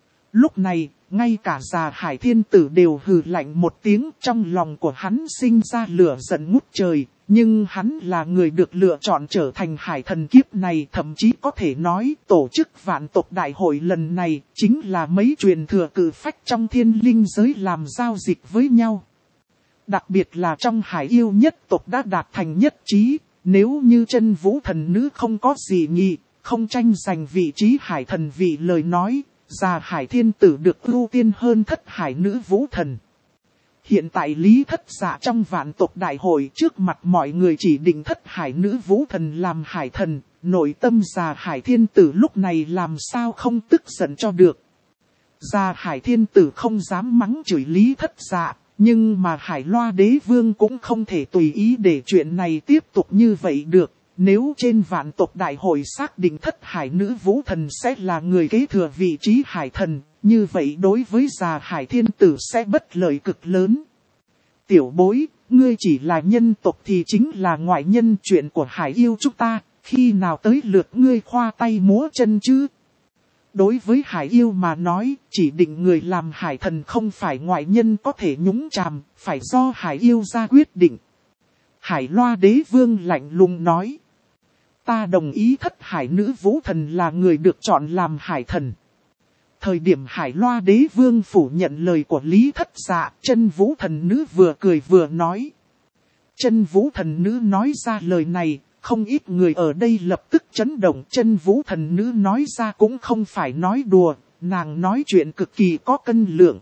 Speaker 1: Lúc này, ngay cả già Hải Thiên Tử đều hừ lạnh một tiếng, trong lòng của hắn sinh ra lửa giận ngút trời. Nhưng hắn là người được lựa chọn trở thành hải thần kiếp này, thậm chí có thể nói tổ chức vạn tộc đại hội lần này chính là mấy truyền thừa cử phách trong thiên linh giới làm giao dịch với nhau. Đặc biệt là trong hải yêu nhất tộc đã đạt thành nhất trí, nếu như chân vũ thần nữ không có gì nhị, không tranh giành vị trí hải thần vì lời nói, già Hải Thiên Tử được ưu tiên hơn thất hải nữ vũ thần. Hiện tại Lý Thất Dạ trong vạn tộc đại hội trước mặt mọi người chỉ định thất hải nữ vũ thần làm hải thần, nội tâm già Hải Thiên Tử lúc này làm sao không tức giận cho được. Già Hải Thiên Tử không dám mắng chửi Lý Thất Dạ, nhưng mà Hải Loa Đế Vương cũng không thể tùy ý để chuyện này tiếp tục như vậy được. Nếu trên vạn tộc đại hội xác định thất hải nữ vũ thần sẽ là người kế thừa vị trí hải thần, như vậy đối với già Hải Thiên Tử sẽ bất lợi cực lớn. Tiểu bối, ngươi chỉ là nhân tộc thì chính là ngoại nhân, chuyện của hải yêu chúng ta, khi nào tới lượt ngươi khoa tay múa chân chứ? Đối với hải yêu mà nói, chỉ định người làm hải thần không phải ngoại nhân có thể nhúng chàm, phải do hải yêu ra quyết định. Hải Loa Đế Vương lạnh lùng nói. Ta đồng ý thất hải nữ vũ thần là người được chọn làm hải thần. Thời điểm Hải Loa Đế Vương phủ nhận lời của Lý Thất Dạ, chân vũ thần nữ vừa cười vừa nói. Chân vũ thần nữ nói ra lời này, không ít người ở đây lập tức chấn động. Chân vũ thần nữ nói ra cũng không phải nói đùa, nàng nói chuyện cực kỳ có cân lượng.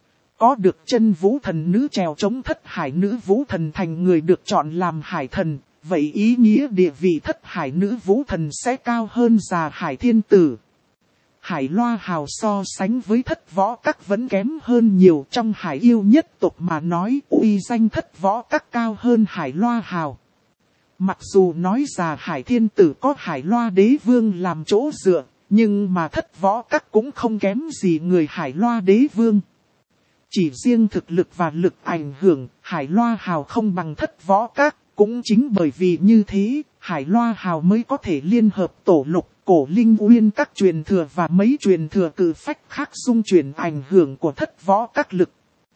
Speaker 1: Có được chân vũ thần nữ trèo chống thất hải nữ vũ thần thành người được chọn làm hải thần, vậy ý nghĩa địa vị thất hải nữ vũ thần sẽ cao hơn già Hải Thiên Tử. Hải Loa Hào so sánh với thất võ các vẫn kém hơn nhiều, trong hải yêu nhất tộc mà nói uy danh thất võ các cao hơn Hải Loa Hào. Mặc dù nói già Hải Thiên Tử có Hải Loa Đế Vương làm chỗ dựa, nhưng mà thất võ các cũng không kém gì người Hải Loa Đế Vương. Chỉ riêng thực lực và lực ảnh hưởng, Hải Loa Hào không bằng thất võ các, cũng chính bởi vì như thế, Hải Loa Hào mới có thể liên hợp tổ lục, cổ linh uyên các truyền thừa và mấy truyền thừa cử phách khác xung chuyển ảnh hưởng của thất võ các lực.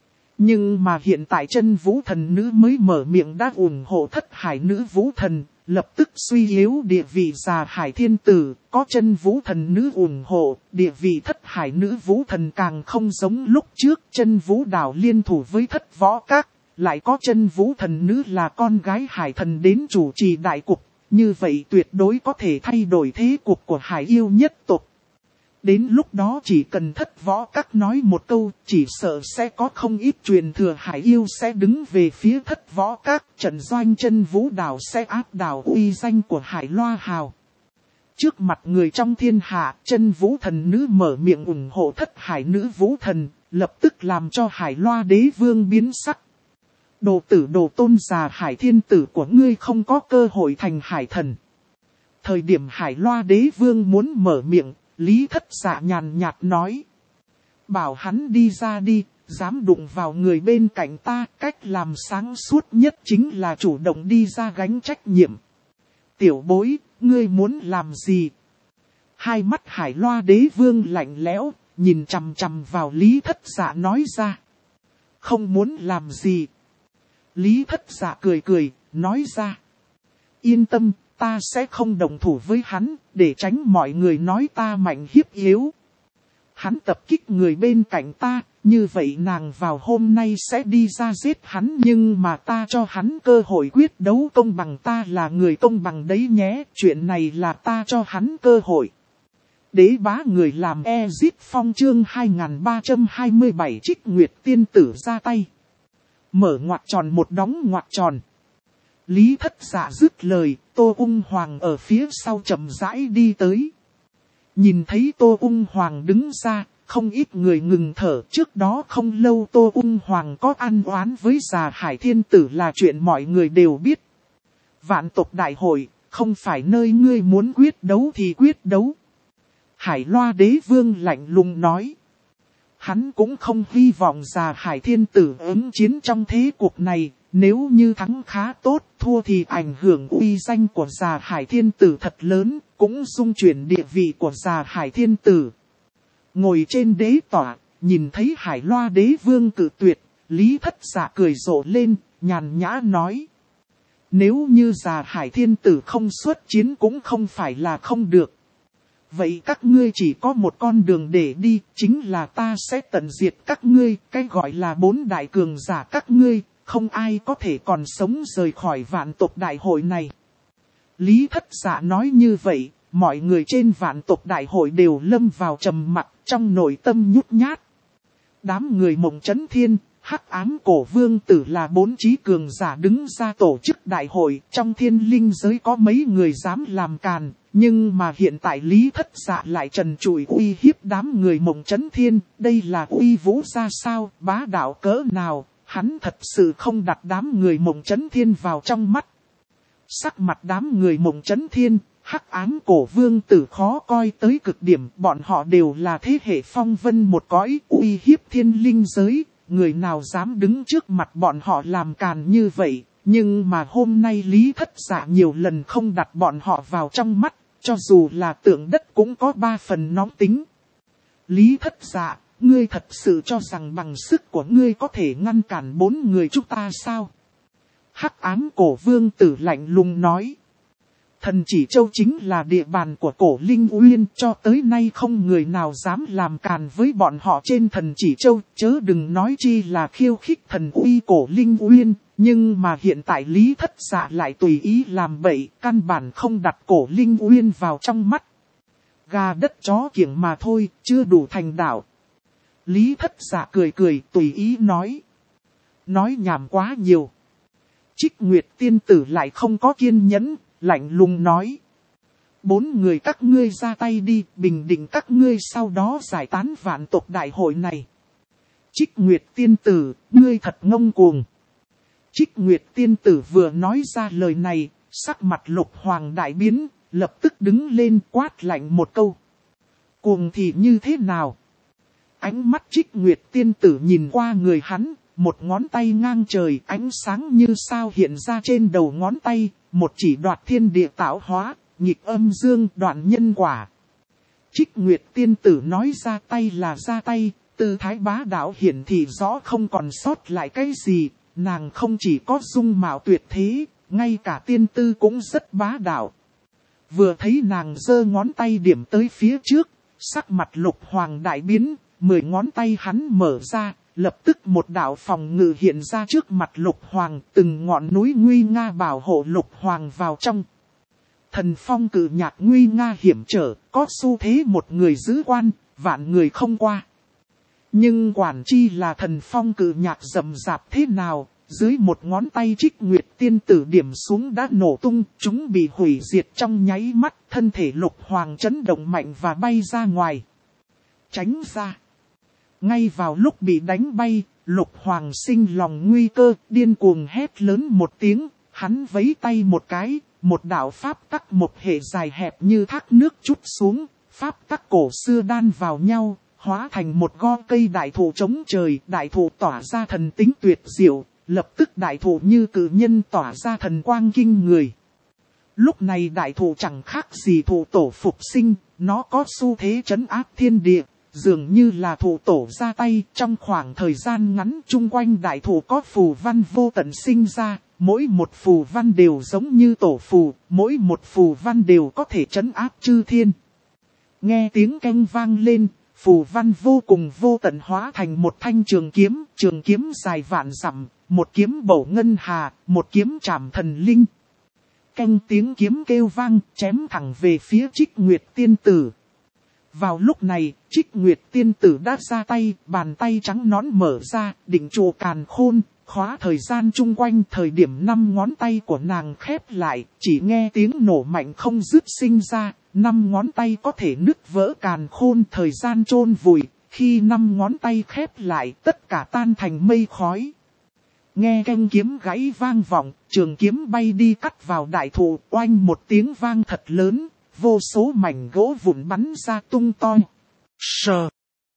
Speaker 1: Nhưng mà hiện tại chân vũ thần nữ mới mở miệng đã ủng hộ thất hải nữ vũ thần, lập tức suy yếu địa vị già Hải Thiên Tử, có chân vũ thần nữ ủng hộ, địa vị thất hải nữ vũ thần càng không giống lúc trước. Chân vũ đảo liên thủ với thất võ các, lại có chân vũ thần nữ là con gái hải thần đến chủ trì đại cục, như vậy tuyệt đối có thể thay đổi thế cục của hải yêu nhất tộc. Đến lúc đó chỉ cần thất võ các nói một câu, chỉ sợ sẽ có không ít truyền thừa hải yêu sẽ đứng về phía thất võ các, trận doanh chân vũ đảo sẽ áp đảo uy danh của Hải Loa Hào. Trước mặt người trong thiên hạ, chân vũ thần nữ mở miệng ủng hộ thất hải nữ vũ thần, lập tức làm cho Hải Loa Đế Vương biến sắc. Đồ tử đồ tôn già Hải Thiên Tử của ngươi không có cơ hội thành Hải Thần. Thời điểm Hải Loa Đế Vương muốn mở miệng, Lý Thất Dạ nhàn nhạt nói. Bảo hắn đi ra đi, dám đụng vào người bên cạnh ta, cách làm sáng suốt nhất chính là chủ động đi ra gánh trách nhiệm. Tiểu bối, ngươi muốn làm gì? Hai mắt Hải Loa Đế Vương lạnh lẽo, nhìn chằm chằm vào Lý Thất Dạ nói ra. Không muốn làm gì? Lý Thất Dạ cười cười, nói ra. Yên tâm, ta sẽ không đồng thủ với hắn, để tránh mọi người nói ta mạnh hiếp yếu. Hắn tập kích người bên cạnh ta, như vậy nàng vào hôm nay sẽ đi ra giết hắn, nhưng mà ta cho hắn cơ hội quyết đấu công bằng, ta là người công bằng đấy nhé, chuyện này là ta cho hắn cơ hội. Đế bá người làm Ezit Phong chương 2327 Trích Nguyệt tiên tử ra tay. Mở ngoặc tròn một đóng ngoặc tròn. Lý Thất Dạ dứt lời, Tô Ung Hoàng ở phía sau chậm rãi đi tới. Nhìn thấy Tô Ung Hoàng đứng ra, không ít người ngừng thở. Trước đó không lâu Tô Ung Hoàng có ăn oán với già Hải Thiên Tử là chuyện mọi người đều biết. Vạn tộc đại hội, không phải nơi ngươi muốn quyết đấu thì quyết đấu. Hải Loa Đế Vương lạnh lùng nói. Hắn cũng không hy vọng già Hải Thiên Tử ứng chiến trong thế cuộc này. Nếu như thắng khá tốt, thua thì ảnh hưởng uy danh của già Hải Thiên Tử thật lớn, cũng xung chuyển địa vị của già Hải Thiên Tử. Ngồi trên đế tọa, nhìn thấy Hải Loa Đế Vương cự tuyệt, Lý Thất Dạ cười rộ lên, nhàn nhã nói. Nếu như già Hải Thiên Tử không xuất chiến cũng không phải là không được. Vậy các ngươi chỉ có một con đường để đi, chính là ta sẽ tận diệt các ngươi, cái gọi là 4 đại cường giả các ngươi. Không ai có thể còn sống rời khỏi vạn tộc đại hội này. Lý Thất Dạ nói như vậy, mọi người trên vạn tộc đại hội đều lâm vào trầm mặc, trong nội tâm nhút nhát. Đám người Mộng Chấn Thiên, Hắc Ám Cổ Vương Tử là 4 trí cường giả đứng ra tổ chức đại hội. Trong thiên linh giới có mấy người dám làm càn, nhưng mà hiện tại Lý Thất Dạ lại trần trụi uy hiếp đám người Mộng Chấn Thiên. Đây là uy vũ ra sao, bá đạo cỡ nào? Hắn thật sự không đặt đám người Mộng Chấn Thiên vào trong mắt. Sắc mặt đám người Mộng Chấn Thiên, Hắc Ám Cổ Vương Tử khó coi tới cực điểm. Bọn họ đều là thế hệ phong vân một cõi, uy hiếp thiên linh giới. Người nào dám đứng trước mặt bọn họ làm càn như vậy. Nhưng mà hôm nay Lý Thất Dạ nhiều lần không đặt bọn họ vào trong mắt. Cho dù là tượng đất cũng có 3 phần nóng tính. Lý Thất Dạ, ngươi thật sự cho rằng bằng sức của ngươi có thể ngăn cản 4 người chúng ta sao? Hắc Ám Cổ Vương Tử lạnh lùng nói. Thần Chỉ Châu chính là địa bàn của Cổ Linh Uyên, cho tới nay không người nào dám làm càn với bọn họ trên Thần Chỉ Châu, chớ đừng nói chi là khiêu khích thần uy Cổ Linh Uyên. Nhưng mà hiện tại Lý Thất Dạ lại tùy ý làm bậy, căn bản không đặt Cổ Linh Uyên vào trong mắt. Gà đất chó kiểng mà thôi, chưa đủ thành đạo. Lý Thất Dạ cười cười tùy ý nói. Nói nhảm quá nhiều. Trích Nguyệt tiên tử lại không có kiên nhẫn, lạnh lùng nói. 4 người các ngươi ra tay đi, bình định các ngươi sau đó giải tán vạn tộc đại hội này. Trích Nguyệt tiên tử, ngươi thật ngông cuồng. Trích Nguyệt tiên tử vừa nói ra lời này, sắc mặt Lục Hoàng đại biến, lập tức đứng lên quát lạnh một câu. Cuồng thì như thế nào? Ánh mắt Trích Nguyệt tiên tử nhìn qua người hắn, một ngón tay ngang trời, ánh sáng như sao hiện ra trên đầu ngón tay, một chỉ đoạt thiên địa tạo hóa, nghịch âm dương đoạn nhân quả. Trích Nguyệt tiên tử nói ra tay là ra tay, tư thái bá đạo hiển thị rõ không còn sót lại cái gì, nàng không chỉ có dung mạo tuyệt thế, ngay cả tiên tư cũng rất bá đạo. Vừa thấy nàng giơ ngón tay điểm tới phía trước, sắc mặt Lục Hoàng đại biến, 10 ngón tay hắn mở ra, lập tức một đạo phòng ngự hiện ra trước mặt Lục Hoàng, từng ngọn núi nguy nga bảo hộ Lục Hoàng vào trong. Thần phong cự nhạc nguy nga hiểm trở, có xu thế một người giữ quan, vạn người không qua. Nhưng quản chi là thần phong cự nhạc rầm rạp thế nào, dưới một ngón tay Trích Nguyệt tiên tử điểm xuống đã nổ tung, chúng bị hủy diệt trong nháy mắt, thân thể Lục Hoàng chấn động mạnh và bay ra ngoài. Tránh ra. Ngay vào lúc bị đánh bay, Lục Hoàng sinh lòng nguy cơ, điên cuồng hét lớn một tiếng, hắn vẫy tay một cái, một đạo pháp tắc một hệ dài hẹp như thác nước trút xuống, pháp tắc cổ xưa đan vào nhau, hóa thành một gò cây đại thụ chống trời, đại thụ tỏa ra thần tính tuyệt diệu, lập tức đại thụ như cự nhân tỏa ra thần quang kinh người. Lúc này đại thụ chẳng khác gì thụ tổ phục sinh, nó có xu thế trấn áp thiên địa, dường như là thụ tổ ra tay. Trong khoảng thời gian ngắn chung quanh đại thụ có phù văn vô tận sinh ra, mỗi một phù văn đều giống như tổ phù, mỗi một phù văn đều có thể trấn áp chư thiên. Nghe tiếng keng vang lên, phù văn vô cùng vô tận hóa thành một thanh trường kiếm dài vạn dặm, một kiếm bổ ngân hà, một kiếm trảm thần linh. Canh tiếng kiếm kêu vang, chém thẳng về phía Trích Nguyệt tiên tử. Vào lúc này, Trích Nguyệt tiên tử đã ra tay, bàn tay trắng nõn mở ra, định trụ càn khôn, khóa thời gian chung quanh. Thời điểm 5 ngón tay của nàng khép lại, chỉ nghe tiếng nổ mạnh không dứt sinh ra, 5 ngón tay có thể nứt vỡ càn khôn, thời gian chôn vùi. Khi 5 ngón tay khép lại, tất cả tan thành mây khói. Nghe canh kiếm gãy vang vọng, trường kiếm bay đi cắt vào đại thụ, oanh một tiếng vang thật lớn, vô số mảnh gỗ vụn bắn ra tung toi. Sờ.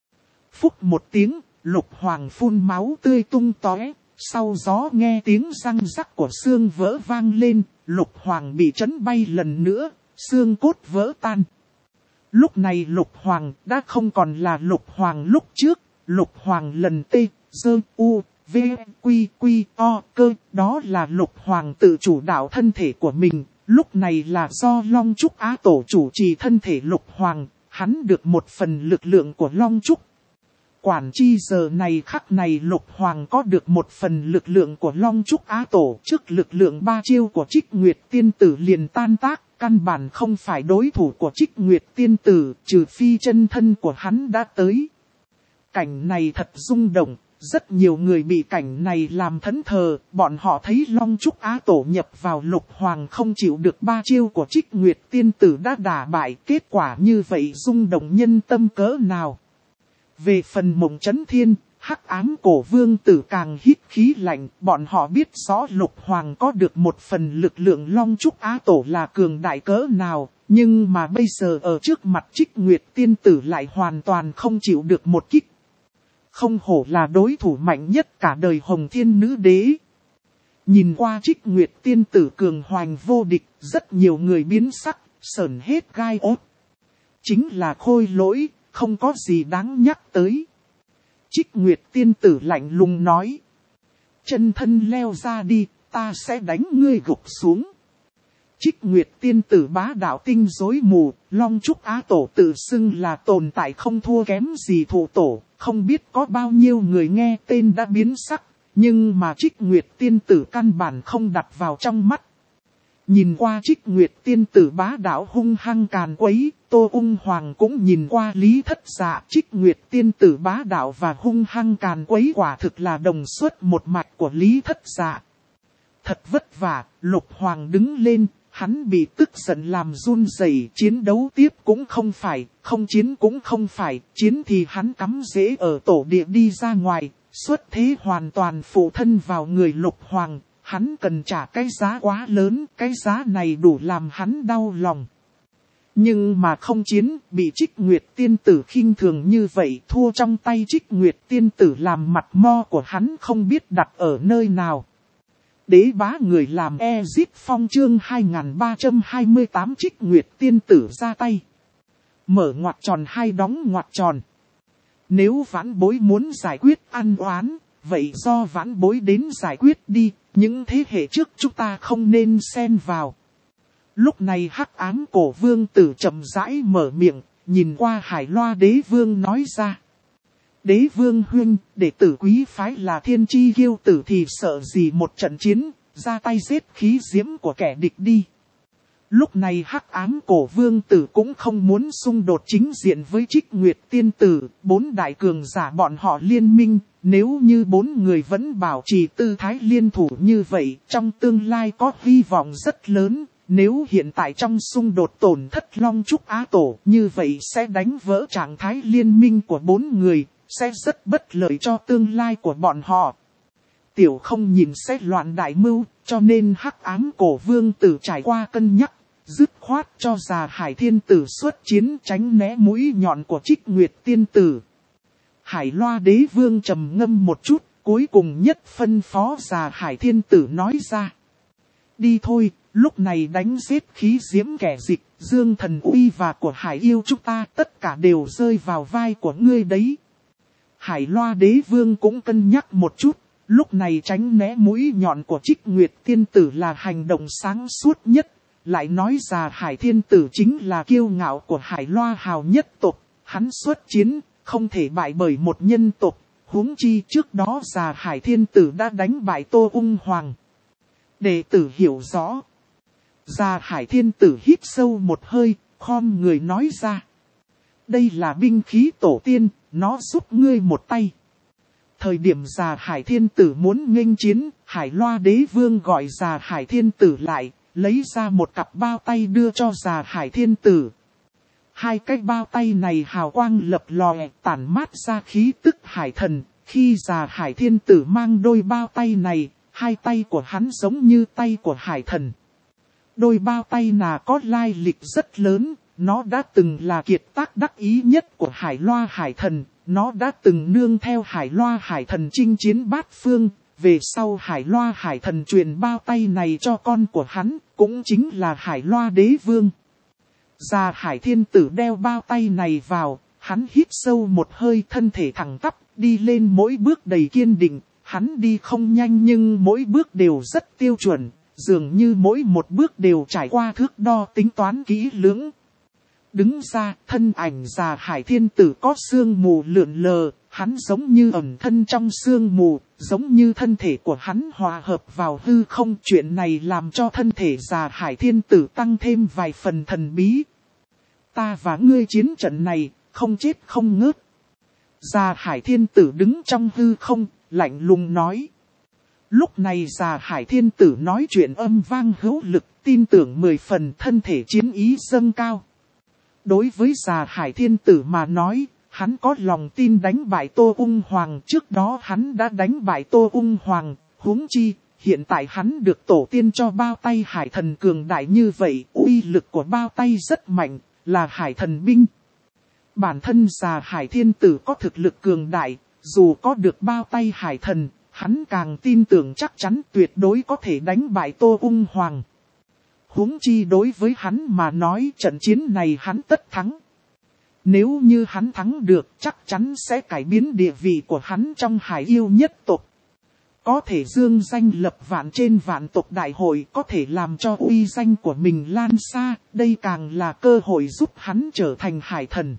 Speaker 1: Phúc một tiếng, Lục Hoàng phun máu tươi tung tóe, sau gió nghe tiếng răng rắc của xương vỡ vang lên, Lục Hoàng bị chấn bay lần nữa, xương cốt vỡ tan. Lúc này Lục Hoàng đã không còn là Lục Hoàng lúc trước, Lục Hoàng lần T, Dơ, U, V, Quy, Quy, O, Cơ, đó là Lục Hoàng tự chủ đạo thân thể của mình, lúc này là do Long Trúc Á Tổ chủ trì thân thể Lục Hoàng, hắn được một phần lực lượng của Long Trúc. Quản chi giờ này khắc này Lục Hoàng có được một phần lực lượng của Long Trúc Á Tổ, trước lực lượng 3 chiêu của Trích Nguyệt tiên tử liền tan tác, căn bản không phải đối thủ của Trích Nguyệt tiên tử, trừ phi chân thân của hắn đã tới. Cảnh này thật rung động. Rất nhiều người bị cảnh này làm thẫn thờ, bọn họ thấy Long Trúc Á Tổ nhập vào Lục Hoàng không chịu được 3 chiêu của Trích Nguyệt tiên tử đã đả bại, kết quả như vậy rung động nhân tâm cỡ nào. Về phần Mộng Chấn Thiên, Hắc Ám Cổ Vương tử càng hít khí lạnh, bọn họ biết rõ Lục Hoàng có được một phần lực lượng Long Trúc Á Tổ là cường đại cỡ nào, nhưng mà bây giờ ở trước mặt Trích Nguyệt tiên tử lại hoàn toàn không chịu được một kích. Không hổ là đối thủ mạnh nhất cả đời Hồng Thiên Nữ Đế. Nhìn qua Trích Nguyệt tiên tử cường hoành vô địch, rất nhiều người biến sắc, sởn hết gai ốt. Chính là Khôi Lỗi, không có gì đáng nhắc tới. Trích Nguyệt tiên tử lạnh lùng nói. Chân thân leo ra đi, ta sẽ đánh ngươi gục xuống. Trích Nguyệt tiên tử bá đạo tinh rối mù, Long Trúc Á Tổ tự xưng là tồn tại không thua kém gì thụ tổ, không biết có bao nhiêu người nghe tên đã biến sắc, nhưng mà Trích Nguyệt tiên tử căn bản không đặt vào trong mắt. Nhìn qua Trích Nguyệt tiên tử bá đạo hung hăng càn quấy, Tô Ung Hoàng cũng nhìn qua Lý Thất Dạ. Trích Nguyệt tiên tử bá đạo và hung hăng càn quấy quả thực là đồng xuất một mạch của Lý Thất Dạ. Thật vất vả, Lục Hoàng đứng lên. Hắn bị tức giận làm run rẩy, chiến đấu tiếp cũng không phải, không chiến cũng không phải, chiến thì hắn cắm rễ ở tổ địa đi ra ngoài, xuất thế hoàn toàn phụ thân vào người Lục Hoàng, hắn cần trả cái giá quá lớn, cái giá này đủ làm hắn đau lòng. Nhưng mà không chiến, bị Trích Nguyệt tiên tử khinh thường như vậy, thua trong tay Trích Nguyệt tiên tử làm mặt mo của hắn không biết đặt ở nơi nào. Đế bá người làm Ezip Phong chương 2328 Trích Nguyệt tiên tử ra tay. Mở ngoặc tròn hai đóng ngoặc tròn. Nếu Vãn Bối muốn giải quyết ăn oán, vậy do Vãn Bối đến giải quyết đi, những thế hệ trước chúng ta không nên xen vào. Lúc này Hắc Ám Cổ Vương tử chậm rãi mở miệng, nhìn qua Hải Loa Đế Vương nói ra. Đế Vương huynh, đệ tử quý phái là Thiên Chi Kiêu tử thì sợ gì một trận chiến, ra tay giết khí diễm của kẻ địch đi. Lúc này Hắc Ám Cổ Vương tử cũng không muốn xung đột chính diện với Trích Nguyệt tiên tử, 4 đại cường giả bọn họ liên minh, nếu như 4 người vẫn bảo trì tư thái liên thủ như vậy, trong tương lai có hy vọng rất lớn. Nếu hiện tại trong xung đột tổn thất Long Trúc Á Tổ, như vậy sẽ đánh vỡ trạng thái liên minh của 4 người. sẽ rất bất lợi cho tương lai của bọn họ. Tiểu Không nhìn sẽ loạn đại mưu, cho nên Hắc Ám Cổ Vương Tử trải qua cân nhắc, dứt khoát cho Già Hải Thiên Tử xuất chiến tránh né mũi nhọn của Trích Nguyệt Tiên Tử. Hải Loa Đế Vương trầm ngâm một chút, cuối cùng nhất phân phó Già Hải Thiên Tử nói ra. Đi thôi, lúc này đánh giết khí diễm kẻ dịch, Dương Thần Uy và của Hải Yêu chúng ta tất cả đều rơi vào vai của ngươi đấy. Hải Loa Đế Vương cũng cân nhắc một chút, lúc này tránh né mũi nhọn của Trích Nguyệt Tiên Tử là hành động sáng suốt nhất, lại nói Già Hải Thiên Tử chính là kiêu ngạo của Hải Loa Hào nhất tộc, hắn xuất chiến, không thể bại bởi một nhân tộc, huống chi trước đó Già Hải Thiên Tử đã đánh bại Tô Ung Hoàng. Đệ tử hiểu rõ. Già Hải Thiên Tử hít sâu một hơi, khom người nói ra. Đây là binh khí tổ tiên, nó giúp ngươi một tay. Thời điểm Già Hải Thiên Tử muốn nghênh chiến, Hải Loa Đế Vương gọi Già Hải Thiên Tử lại, lấy ra một cặp bao tay đưa cho Già Hải Thiên Tử. Hai cái bao tay này hào quang lập lòe, tản mát ra khí tức hải thần. Khi Già Hải Thiên Tử mang đôi bao tay này, hai tay của hắn giống như tay của hải thần. Đôi bao tay là có lai lịch rất lớn, nó đã từng là kiệt tác đắc ý nhất của Hải Loa Hải Thần, nó đã từng nương theo Hải Loa Hải Thần chinh chiến bát phương, về sau Hải Loa Hải Thần truyền bao tay này cho con của hắn, cũng chính là Hải Loa Đế Vương. Già Hải Thiên Tử đeo bao tay này vào, hắn hít sâu một hơi, thân thể thẳng tắp, đi lên mỗi bước đầy kiên định, hắn đi không nhanh nhưng mỗi bước đều rất tiêu chuẩn. Dường như mỗi một bước đều trải qua thước đo tính toán kỹ lưỡng. Đứng ra, thân ảnh Già Hải Thiên Tử có sương mù lượn lờ, hắn giống như ẩn thân trong sương mù, giống như thân thể của hắn hòa hợp vào hư không. Chuyện này làm cho thân thể Già Hải Thiên Tử tăng thêm vài phần thần bí. Ta và ngươi chiến trận này, không chết không ngớt. Già Hải Thiên Tử đứng trong hư không, lạnh lùng nói. Lúc này Già Hải Thiên Tử nói chuyện âm vang hữu lực, tin tưởng 10 phần, thân thể chiến ý dâng cao. Đối với Già Hải Thiên Tử mà nói, hắn có lòng tin đánh bại Tô Ung Hoàng, trước đó hắn đã đánh bại Tô Ung Hoàng, huống chi, hiện tại hắn được tổ tiên cho bao tay hải thần cường đại như vậy, uy lực của bao tay rất mạnh, là hải thần binh. Bản thân Già Hải Thiên Tử có thực lực cường đại, dù có được bao tay hải thần, hắn càng tin tưởng chắc chắn tuyệt đối có thể đánh bại Tô Ung Hoàng. Huống chi đối với hắn mà nói trận chiến này hắn tất thắng. Nếu như hắn thắng được chắc chắn sẽ cải biến địa vị của hắn trong Hải Yêu nhất tộc. Có thể dương danh lập vạn trên vạn tộc đại hội, có thể làm cho uy danh của mình lan xa, đây càng là cơ hội giúp hắn trở thành hải thần.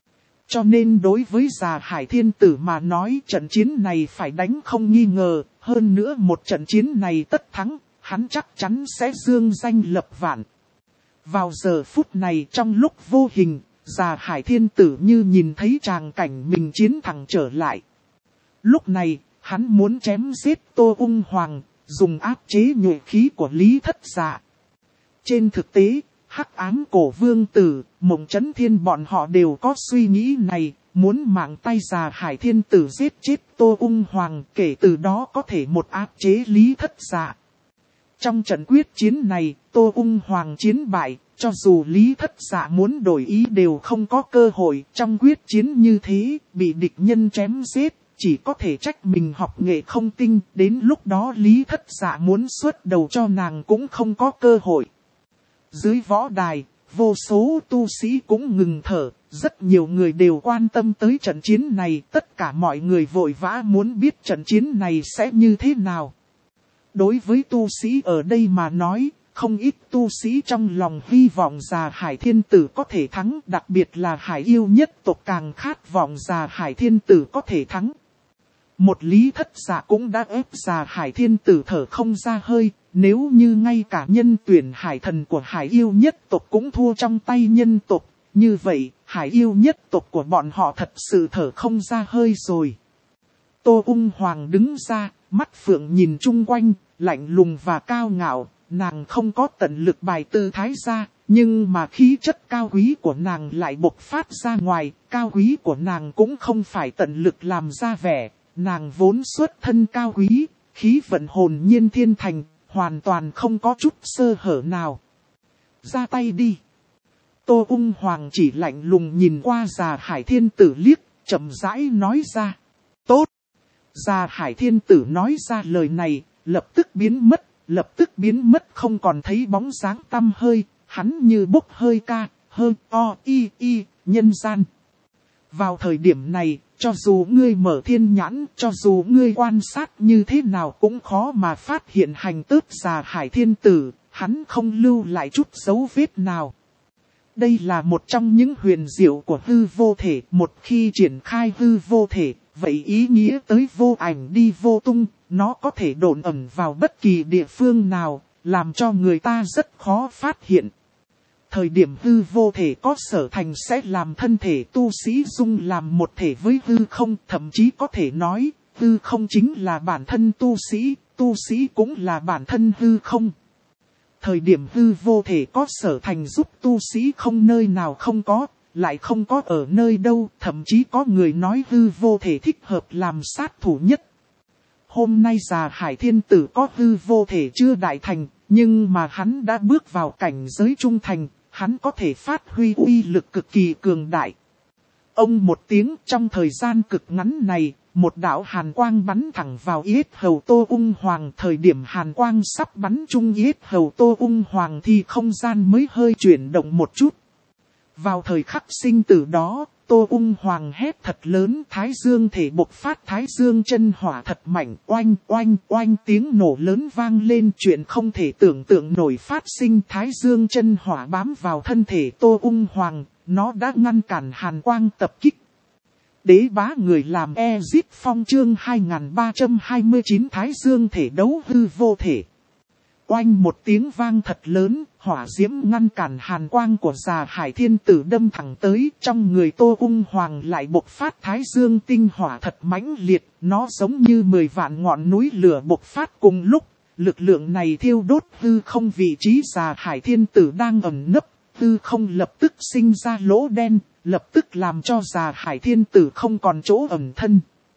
Speaker 1: Cho nên đối với Già Hải Thiên Tử mà nói trận chiến này phải đánh không nghi ngờ, hơn nữa một trận chiến này tất thắng, hắn chắc chắn sẽ dương danh lập vạn. Vào giờ phút này trong lúc vô hình, Già Hải Thiên Tử như nhìn thấy tràng cảnh mình chiến thẳng trở lại. Lúc này, hắn muốn chém giết Tô Ung Hoàng, dùng áp chế nhuệ khí của Lý Thất Dạ. Trên thực tế, Hắc Ám Cổ Vương Tử, Mộng Chấn Thiên bọn họ đều có suy nghĩ này, muốn mạng tay Già Hải Thiên Tử giết chết Tô Ung Hoàng, kể từ đó có thể một áp chế Lý Thất Dạ. Trong trận quyết chiến này, Tô Ung Hoàng chiến bại, cho dù Lý Thất Dạ muốn đổi ý đều không có cơ hội. Trong quyết chiến như thế, bị địch nhân chém giết, chỉ có thể trách mình học nghệ không tinh. Đến lúc đó Lý Thất Dạ muốn xuất đầu cho nàng cũng không có cơ hội. Dưới võ đài, vô số tu sĩ cũng ngừng thở, rất nhiều người đều quan tâm tới trận chiến này. Tất cả mọi người vội vã muốn biết trận chiến này sẽ như thế nào. Đối với tu sĩ ở đây mà nói, không ít tu sĩ trong lòng hy vọng Già Hải Thiên Tử có thể thắng, đặc biệt là Hải Yêu nhất tộc càng khát vọng Già Hải Thiên Tử có thể thắng. Một Lý Thất Dạ cũng đã ép Già Hải Thiên Tử thở không ra hơi, nếu như ngay cả nhân tuyển hải thần của Hải Yêu nhất tộc cũng thua trong tay nhân tộc, như vậy Hải Yêu nhất tộc của bọn họ thật sự thở không ra hơi rồi. Tô Ung Hoàng đứng ra, mắt phượng nhìn chung quanh, lạnh lùng và cao ngạo, nàng không có tận lực bài tư thái ra, Nhưng mà khí chất cao quý của nàng lại bộc phát ra ngoài, cao quý của nàng cũng không phải tận lực làm ra vẻ, nàng vốn xuất thân cao quý, khí vận hồn nhiên thiên thành, hoàn toàn không có chút sơ hở nào. Ra tay đi. Tô Ung Hoàng chỉ lạnh lùng nhìn qua Già Hải Thiên Tử liếc, chậm rãi nói ra. Tốt. Già Hải Thiên Tử nói ra lời này, lập tức biến mất không còn thấy bóng dáng tăm hơi, hắn như bốc hơi ca, hơi nhân gian. Vào thời điểm này, cho dù ngươi mở thiên nhãn, cho dù ngươi quan sát như thế nào cũng khó mà phát hiện hành tước Già Hải Thiên Tử, hắn không lưu lại chút dấu vết nào. Đây là một trong những huyền diệu của hư vô thể, một khi triển khai hư vô thể, vậy ý nghĩa tới vô ảnh đi vô tung, nó có thể độn ẩn vào bất kỳ địa phương nào, làm cho người ta rất khó phát hiện. Thời điểm hư vô thể có sở thành sẽ làm thân thể tu sĩ dung làm một thể với hư không, thậm chí có thể nói, hư không chính là bản thân tu sĩ cũng là bản thân hư không. Thời điểm hư vô thể có sở thành giúp tu sĩ không nơi nào không có, lại không có ở nơi đâu, thậm chí có người nói hư vô thể thích hợp làm sát thủ nhất. Hôm nay Già Hải Thiên Tử có hư vô thể chưa đại thành, nhưng mà hắn đã bước vào cảnh giới trung thành, hắn có thể phát huy uy lực cực kỳ cường đại. Ông một tiếng, trong thời gian cực ngắn này, một đạo hàn quang bắn thẳng vào yết hầu Tô Ung Hoàng. Thời điểm hàn quang sắp bắn trúng yết hầu Tô Ung Hoàng thì không gian mới hơi chuyển động một chút. Vào thời khắc sinh tử đó, Tô Ung Hoàng hét thật lớn, thái dương thể bộc phát, thái dương chân hỏa thật mạnh, oanh oanh oanh, tiếng nổ lớn vang lên, chuyện không thể tưởng tượng nổi phát sinh. Thái dương chân hỏa bám vào thân thể Tô Ung Hoàng, nó đã ngăn cản hàn quang tập kích. Đế bá người làm Ezit Phong chương 2329 thái dương thể đấu hư vô thể. Oanh một tiếng vang thật lớn, hỏa diễm ngăn cản hàn quang của Già Hải Thiên Tử đâm thẳng tới, trong người Tô Ung Hoàng lại bộc phát thái dương tinh hỏa thật mãnh liệt, nó giống như 10 vạn ngọn núi lửa bộc phát cùng lúc, lực lượng này thiêu đốt hư không vị trí Già Hải Thiên Tử đang ẩn nấp, hư không lập tức sinh ra lỗ đen, lập tức làm cho Già Hải Thiên Tử không còn chỗ ẩn thân.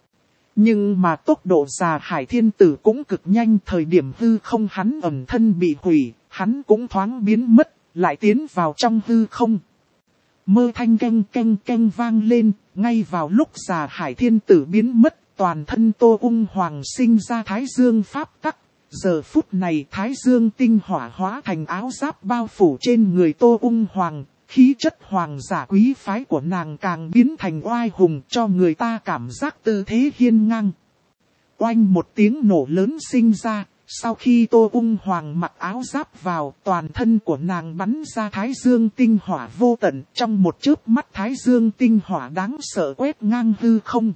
Speaker 1: Nhưng mà tốc độ Già Hải Thiên Tử cũng cực nhanh, thời điểm hư không hắn ẩn thân bị hủy, hắn cũng thoáng biến mất, lại tiến vào trong hư không. Mơ thanh canh canh canh vang lên, ngay vào lúc Già Hải Thiên Tử biến mất, toàn thân Tô Ung Hoàng sinh ra thái dương pháp tắc. Giờ phút này thái dương tinh hỏa hóa thành áo giáp bao phủ trên người Tô Ung Hoàng. Khí chất hoàng giả quý phái của nàng càng biến thành oai hùng, cho người ta cảm giác tư thế hiên ngang. Oanh một tiếng nổ lớn sinh ra, sau khi Tô Ung Hoàng mặc áo giáp vào, toàn thân của nàng bắn ra thái dương tinh hỏa vô tận, trong một chớp mắt thái dương tinh hỏa đáng sợ quét ngang hư không.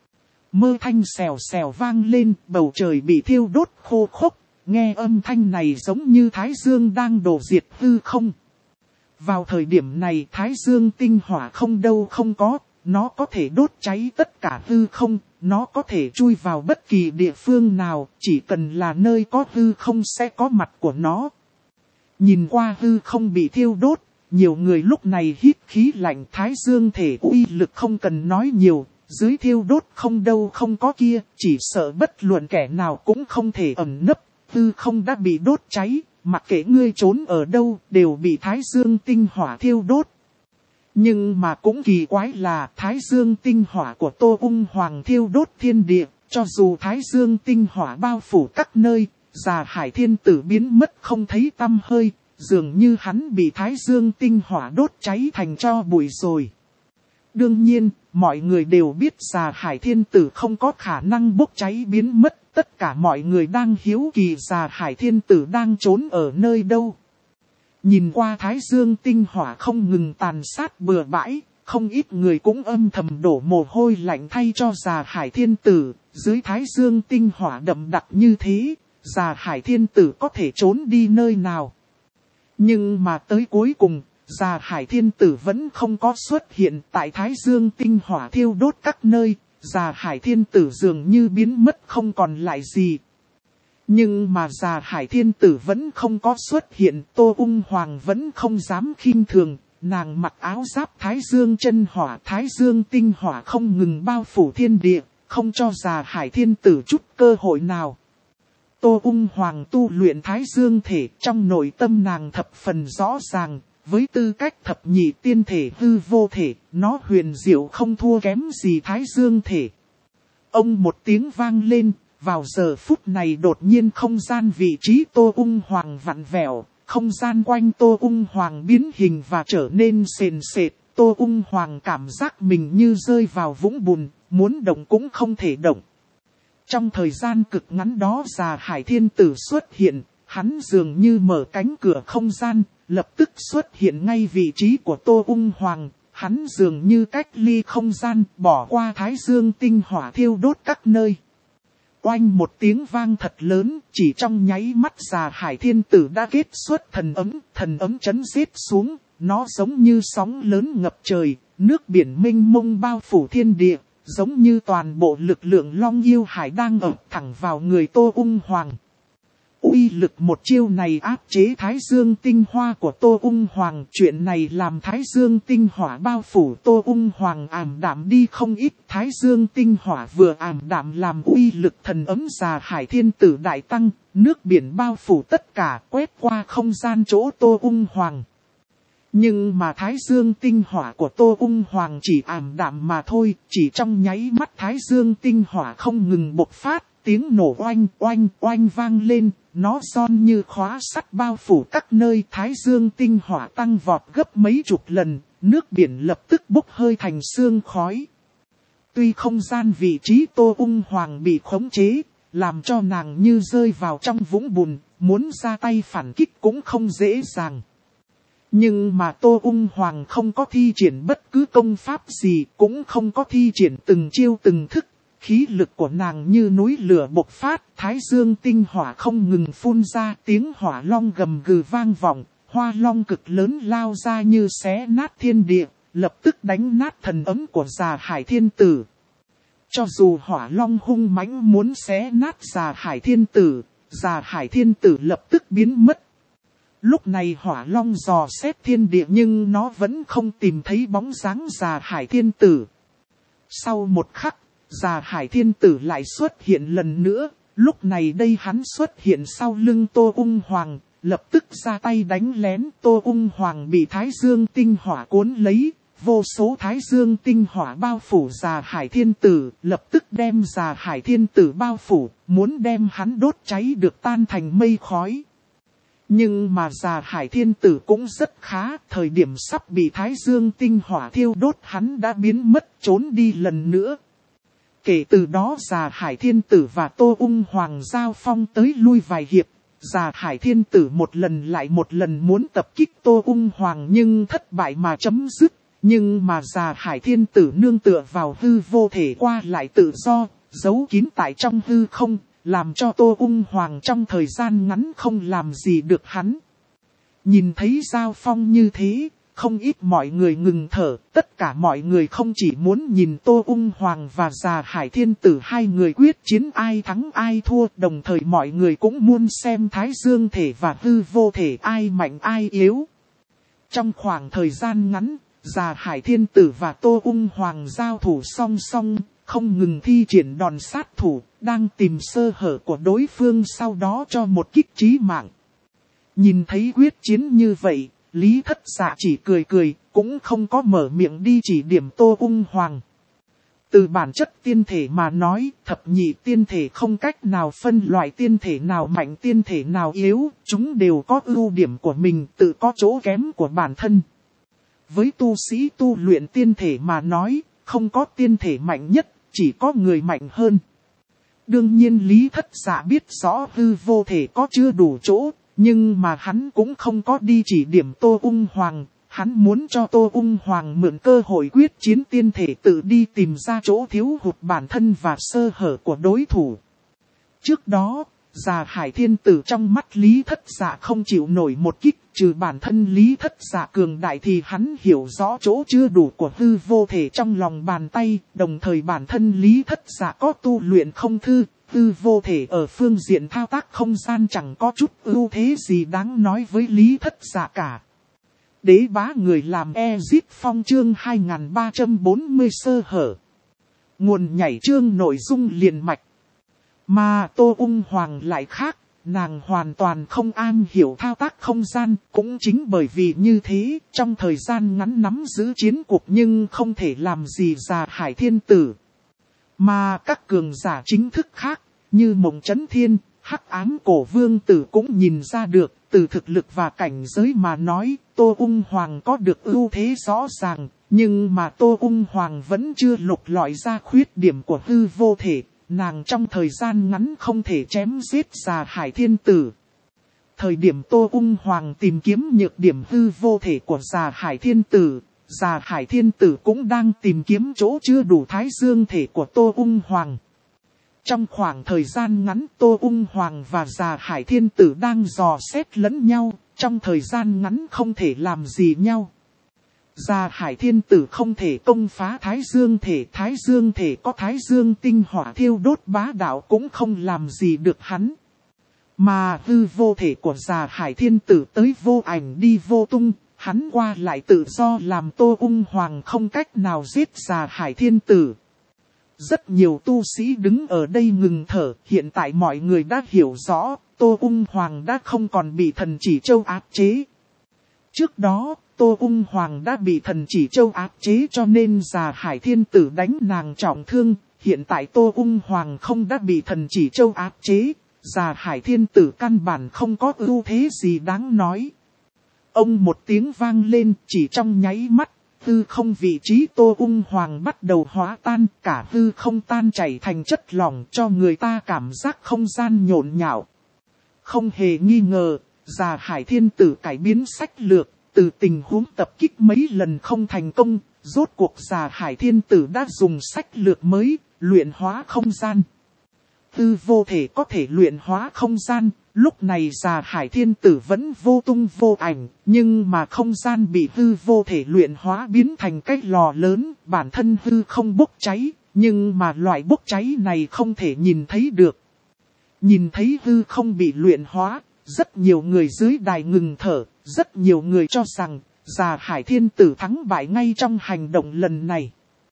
Speaker 1: Mơ thanh xèo xèo vang lên, bầu trời bị thiêu đốt khô khốc, nghe âm thanh này giống như thái dương đang đổ diệt hư không. Vào thời điểm này thái dương tinh hỏa không đâu không có, nó có thể đốt cháy tất cả hư không, nó có thể chui vào bất kỳ địa phương nào, chỉ cần là nơi có hư không sẽ có mặt của nó. Nhìn qua hư không bị thiêu đốt, nhiều người lúc này hít khí lạnh, thái dương thể uy lực không cần nói nhiều, dưới thiêu đốt không đâu không có kia, chỉ sợ bất luận kẻ nào cũng không thể ẩn nấp, hư không đã bị đốt cháy. Mặc kệ ngươi trốn ở đâu, đều bị thái dương tinh hỏa thiêu đốt. Nhưng mà cũng kỳ quái là thái dương tinh hỏa của Tô Ung Hoàng thiêu đốt thiên địa. Cho dù thái dương tinh hỏa bao phủ các nơi, Già Hải Thiên Tử biến mất không thấy tăm hơi, dường như hắn bị thái dương tinh hỏa đốt cháy thành tro bụi rồi. Đương nhiên, mọi người đều biết Già Hải Thiên Tử không có khả năng bốc cháy biến mất. Tất cả mọi người đang hiếu kỳ Già Hải Thiên Tử đang trốn ở nơi đâu. Nhìn qua thái dương tinh hỏa không ngừng tàn sát bừa bãi, không ít người cũng âm thầm đổ mồ hôi lạnh thay cho Già Hải Thiên Tử. Dưới thái dương tinh hỏa đậm đặc như thế, Già Hải Thiên Tử có thể trốn đi nơi nào. Nhưng mà tới cuối cùng, Già Hải Thiên Tử vẫn không có xuất hiện tại thái dương tinh hỏa thiêu đốt các nơi. Già Hải Thiên Tử dường như biến mất không còn lại gì. Nhưng mà già Hải Thiên Tử vẫn không có xuất hiện, Tô Ung Hoàng vẫn không dám khinh thường, nàng mặc áo giáp Thái Dương chân hỏa, Thái Dương tinh hỏa không ngừng bao phủ thiên địa, không cho già Hải Thiên Tử chút cơ hội nào. Tô Ung Hoàng tu luyện Thái Dương thể, trong nội tâm nàng thập phần rõ ràng, với tư cách thập nhị tiên thể hư vô thể, nó huyền diệu không thua kém gì Thái Dương thể. Ông một tiếng vang lên, vào giờ phút này đột nhiên không gian vị trí Tô Ung Hoàng vặn vẹo, không gian quanh Tô Ung Hoàng biến hình và trở nên sền sệt. Tô Ung Hoàng cảm giác mình như rơi vào vũng bùn, muốn động cũng không thể động. Trong thời gian cực ngắn đó già Hải Thiên Tử xuất hiện, hắn dường như mở cánh cửa không gian, lập tức xuất hiện ngay vị trí của Tô Ung Hoàng. Hắn dường như cách ly không gian, bỏ qua Thái Dương tinh hỏa thiêu đốt các nơi. Oanh một tiếng vang thật lớn, chỉ trong nháy mắt già Hải Thiên Tử đã kết xuất thần ấm chấn giết xuống, nó giống như sóng lớn ngập trời, nước biển mênh mông bao phủ thiên địa, giống như toàn bộ lực lượng Long Yêu Hải đang ập thẳng vào người Tô Ung Hoàng. Uy lực một chiêu này áp chế Thái Dương tinh hoa của Tô Ung Hoàng, chuyện này làm Thái Dương tinh hỏa bao phủ Tô Ung Hoàng ảm đạm đi không ít. Thái Dương tinh hỏa vừa ảm đạm làm uy lực thần ấm già Hải Thiên Tử đại tăng, nước biển bao phủ tất cả quét qua không gian chỗ Tô Ung Hoàng. Nhưng mà Thái Dương tinh hỏa của Tô Ung Hoàng chỉ ảm đạm mà thôi, chỉ trong nháy mắt Thái Dương tinh hỏa không ngừng bộc phát, tiếng nổ oanh oanh oanh vang lên, nó giòn như khóa sắt bao phủ các nơi. Thái Dương tinh hỏa tăng vọt gấp mấy chục lần, nước biển lập tức bốc hơi thành sương khói. Tuy không gian vị trí Tô Ung Hoàng bị khống chế, làm cho nàng như rơi vào trong vũng bùn, muốn ra tay phản kích cũng không dễ dàng. Nhưng mà Tô Ung Hoàng không có thi triển bất cứ công pháp gì, cũng không có thi triển từng chiêu từng thức. Khí lực của nàng như núi lửa bộc phát, Thái Dương tinh hỏa không ngừng phun ra, tiếng hỏa long gầm gừ vang vọng, hoa long cực lớn lao ra như xé nát thiên địa, lập tức đánh nát thần ấm của già Hải Thiên Tử. Cho dù hỏa long hung mãnh muốn xé nát già Hải Thiên Tử lập tức biến mất. Lúc này hỏa long dò xét thiên địa nhưng nó vẫn không tìm thấy bóng dáng già Hải Thiên Tử. Sau một khắc, già Hải Thiên Tử lại xuất hiện lần nữa, lúc này đây hắn xuất hiện sau lưng Tô Ung Hoàng, lập tức ra tay đánh lén. Tô Ung Hoàng bị Thái Dương tinh hỏa cuốn lấy, vô số Thái Dương tinh hỏa bao phủ già Hải Thiên Tử, lập tức đem già Hải Thiên Tử bao phủ, muốn đem hắn đốt cháy được tan thành mây khói. Nhưng mà già Hải Thiên Tử cũng rất khá, thời điểm sắp bị Thái Dương tinh hỏa thiêu đốt hắn đã biến mất trốn đi lần nữa. Kể từ đó già Hải Thiên Tử và Tô Ung Hoàng giao phong tới lui vài hiệp, già Hải Thiên Tử một lần lại một lần muốn tập kích Tô Ung Hoàng nhưng thất bại mà chấm dứt. Nhưng mà già Hải Thiên Tử nương tựa vào hư vô thể qua lại tự do, giấu kín tại trong hư không, làm cho Tô Ung Hoàng trong thời gian ngắn không làm gì được hắn. Nhìn thấy giao phong như thế, không ít mọi người ngừng thở, tất cả mọi người không chỉ muốn nhìn Tô Ung Hoàng và già Hải Thiên Tử hai người quyết chiến ai thắng ai thua, đồng thời mọi người cũng muốn xem Thái Dương thể và hư vô thể ai mạnh ai yếu. Trong khoảng thời gian ngắn, già Hải Thiên Tử và Tô Ung Hoàng giao thủ song song, không ngừng thi triển đòn sát thủ, đang tìm sơ hở của đối phương sau đó cho một kích chí mạng. Nhìn thấy quyết chiến như vậy, Lý Thất Dạ chỉ cười cười, cũng không có mở miệng đi chỉ điểm Tô Ung Hoàng. Từ bản chất tiên thể mà nói, thập nhị tiên thể không cách nào phân loại tiên thể nào mạnh tiên thể nào yếu, chúng đều có ưu điểm của mình, tự có chỗ kém của bản thân. Với tu sĩ tu luyện tiên thể mà nói, không có tiên thể mạnh nhất, chỉ có người mạnh hơn. Đương nhiên Lý Thất Dạ biết rõ hư vô thể có chưa đủ chỗ, nhưng mà hắn cũng không có đi chỉ điểm Tô Ung Hoàng. Hắn muốn cho Tô Ung Hoàng mượn cơ hội quyết chiến tiên thể tự đi tìm ra chỗ thiếu hụt bản thân và sơ hở của đối thủ. Trước đó, già Hải Thiên Tử trong mắt Lý Thất Dạ không chịu nổi một kích, trừ bản thân Lý Thất Dạ cường đại thì hắn hiểu rõ chỗ chưa đủ của hư vô thể trong lòng bàn tay, đồng thời bản thân Lý Thất Dạ có tu luyện không thư, hư vô thể ở phương diện thao tác không gian chẳng có chút ưu thế gì đáng nói với Lý Thất Dạ cả. Đế bá người làm Exit Phong chương 2340 sơ hở. Nguồn nhảy chương nội dung liền mạch. Mà Tô Ung Hoàng lại khác, nàng hoàn toàn không am hiểu thao tác không gian, cũng chính bởi vì như thế, trong thời gian ngắn nắm giữ chiến cuộc nhưng không thể làm gì Già Hải Thiên Tử. Mà các cường giả chính thức khác, như Mộng Chấn Thiên, Hắc Ám Cổ Vương Tử cũng nhìn ra được, từ thực lực và cảnh giới mà nói, Tô Ung Hoàng có được ưu thế rõ ràng, nhưng mà Tô Ung Hoàng vẫn chưa lục lọi ra khuyết điểm của hư vô thể, nàng trong thời gian ngắn không thể chém giết Già Hải Thiên Tử. Thời điểm Tô Ung Hoàng tìm kiếm nhược điểm hư vô thể của Già Hải Thiên Tử, Già Hải Thiên Tử cũng đang tìm kiếm chỗ chưa đủ Thái Dương thể của Tô Ung Hoàng. Trong khoảng thời gian ngắn Tô Ung Hoàng và Già Hải Thiên Tử đang dò xét lẫn nhau, trong thời gian ngắn không thể làm gì nhau. Già Hải Thiên Tử không thể công phá Thái Dương thể có Thái Dương tinh hỏa thiêu đốt bá đạo cũng không làm gì được hắn. Mà hư vô thể của Già Hải Thiên Tử tới vô ảnh đi vô tung, hắn qua lại tự do làm Tô Ung Hoàng không cách nào giết Già Hải Thiên Tử. Rất nhiều tu sĩ đứng ở đây ngừng thở, hiện tại mọi người đã hiểu rõ, Tô Ung Hoàng đã không còn bị Thần Chỉ Châu áp chế. Trước đó, Tô Ung Hoàng đã bị Thần Chỉ Châu áp chế cho nên Già Hải Thiên Tử đánh nàng trọng thương, hiện tại Tô Ung Hoàng không đã bị Thần Chỉ Châu áp chế, Già Hải Thiên Tử căn bản không có ưu thế gì đáng nói. Ông một tiếng vang lên, chỉ trong nháy mắt, hư không vị trí Tô Ung Hoàng bắt đầu hóa tan, cả hư không tan chảy thành chất lỏng cho người ta cảm giác không gian nhộn nhạo. Không hề nghi ngờ, Già Hải Thiên Tử cải biến sách lược, từ tình huống tập kích mấy lần không thành công, rốt cuộc Già Hải Thiên Tử đã dùng sách lược mới, luyện hóa không gian. Hư vô thể có thể luyện hóa không gian, lúc này Già Hải Thiên Tử vẫn vô tung vô ảnh, nhưng mà không gian bị hư vô thể luyện hóa biến thành cái lò lớn, bản thân hư không bốc cháy, nhưng mà loại bốc cháy này không thể nhìn thấy được. Nhìn thấy hư không bị luyện hóa, rất nhiều người dưới đài ngừng thở, rất nhiều người cho rằng Già Hải Thiên Tử thắng bại ngay trong hành động lần này.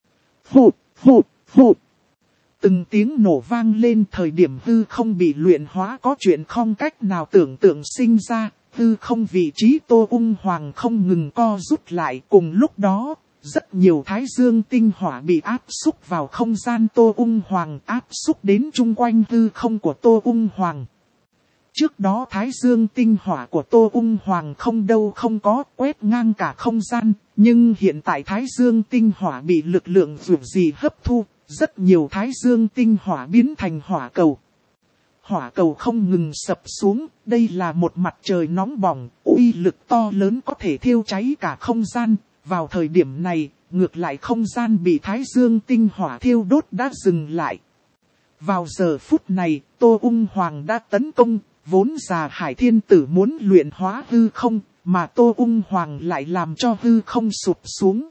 Speaker 1: Phụt, phụt, phụt. Từng tiếng nổ vang lên thời điểm hư không bị luyện hóa có chuyện không cách nào tưởng tượng sinh ra, hư không vị trí Tô Ung Hoàng không ngừng co rút lại. Cùng lúc đó, rất nhiều Thái Dương tinh hỏa bị áp xúc vào không gian Tô Ung Hoàng, áp xúc đến chung quanh hư không của Tô Ung Hoàng. Trước đó Thái Dương tinh hỏa của Tô Ung Hoàng không đâu không có quét ngang cả không gian, nhưng hiện tại Thái Dương tinh hỏa bị lực lượng dù gì hấp thu, rất nhiều Thái Dương tinh hỏa biến thành hỏa cầu. Hỏa cầu không ngừng sập xuống, đây là một mặt trời nóng bỏng, uy lực to lớn có thể thiêu cháy cả không gian. Vào thời điểm này, ngược lại không gian bị Thái Dương tinh hỏa thiêu đốt đã dừng lại. Vào giờ phút này, Tô Ung Hoàng đã tấn công, vốn Già Hải Thiên Tử muốn luyện hóa hư không, mà Tô Ung Hoàng lại làm cho hư không sụp xuống.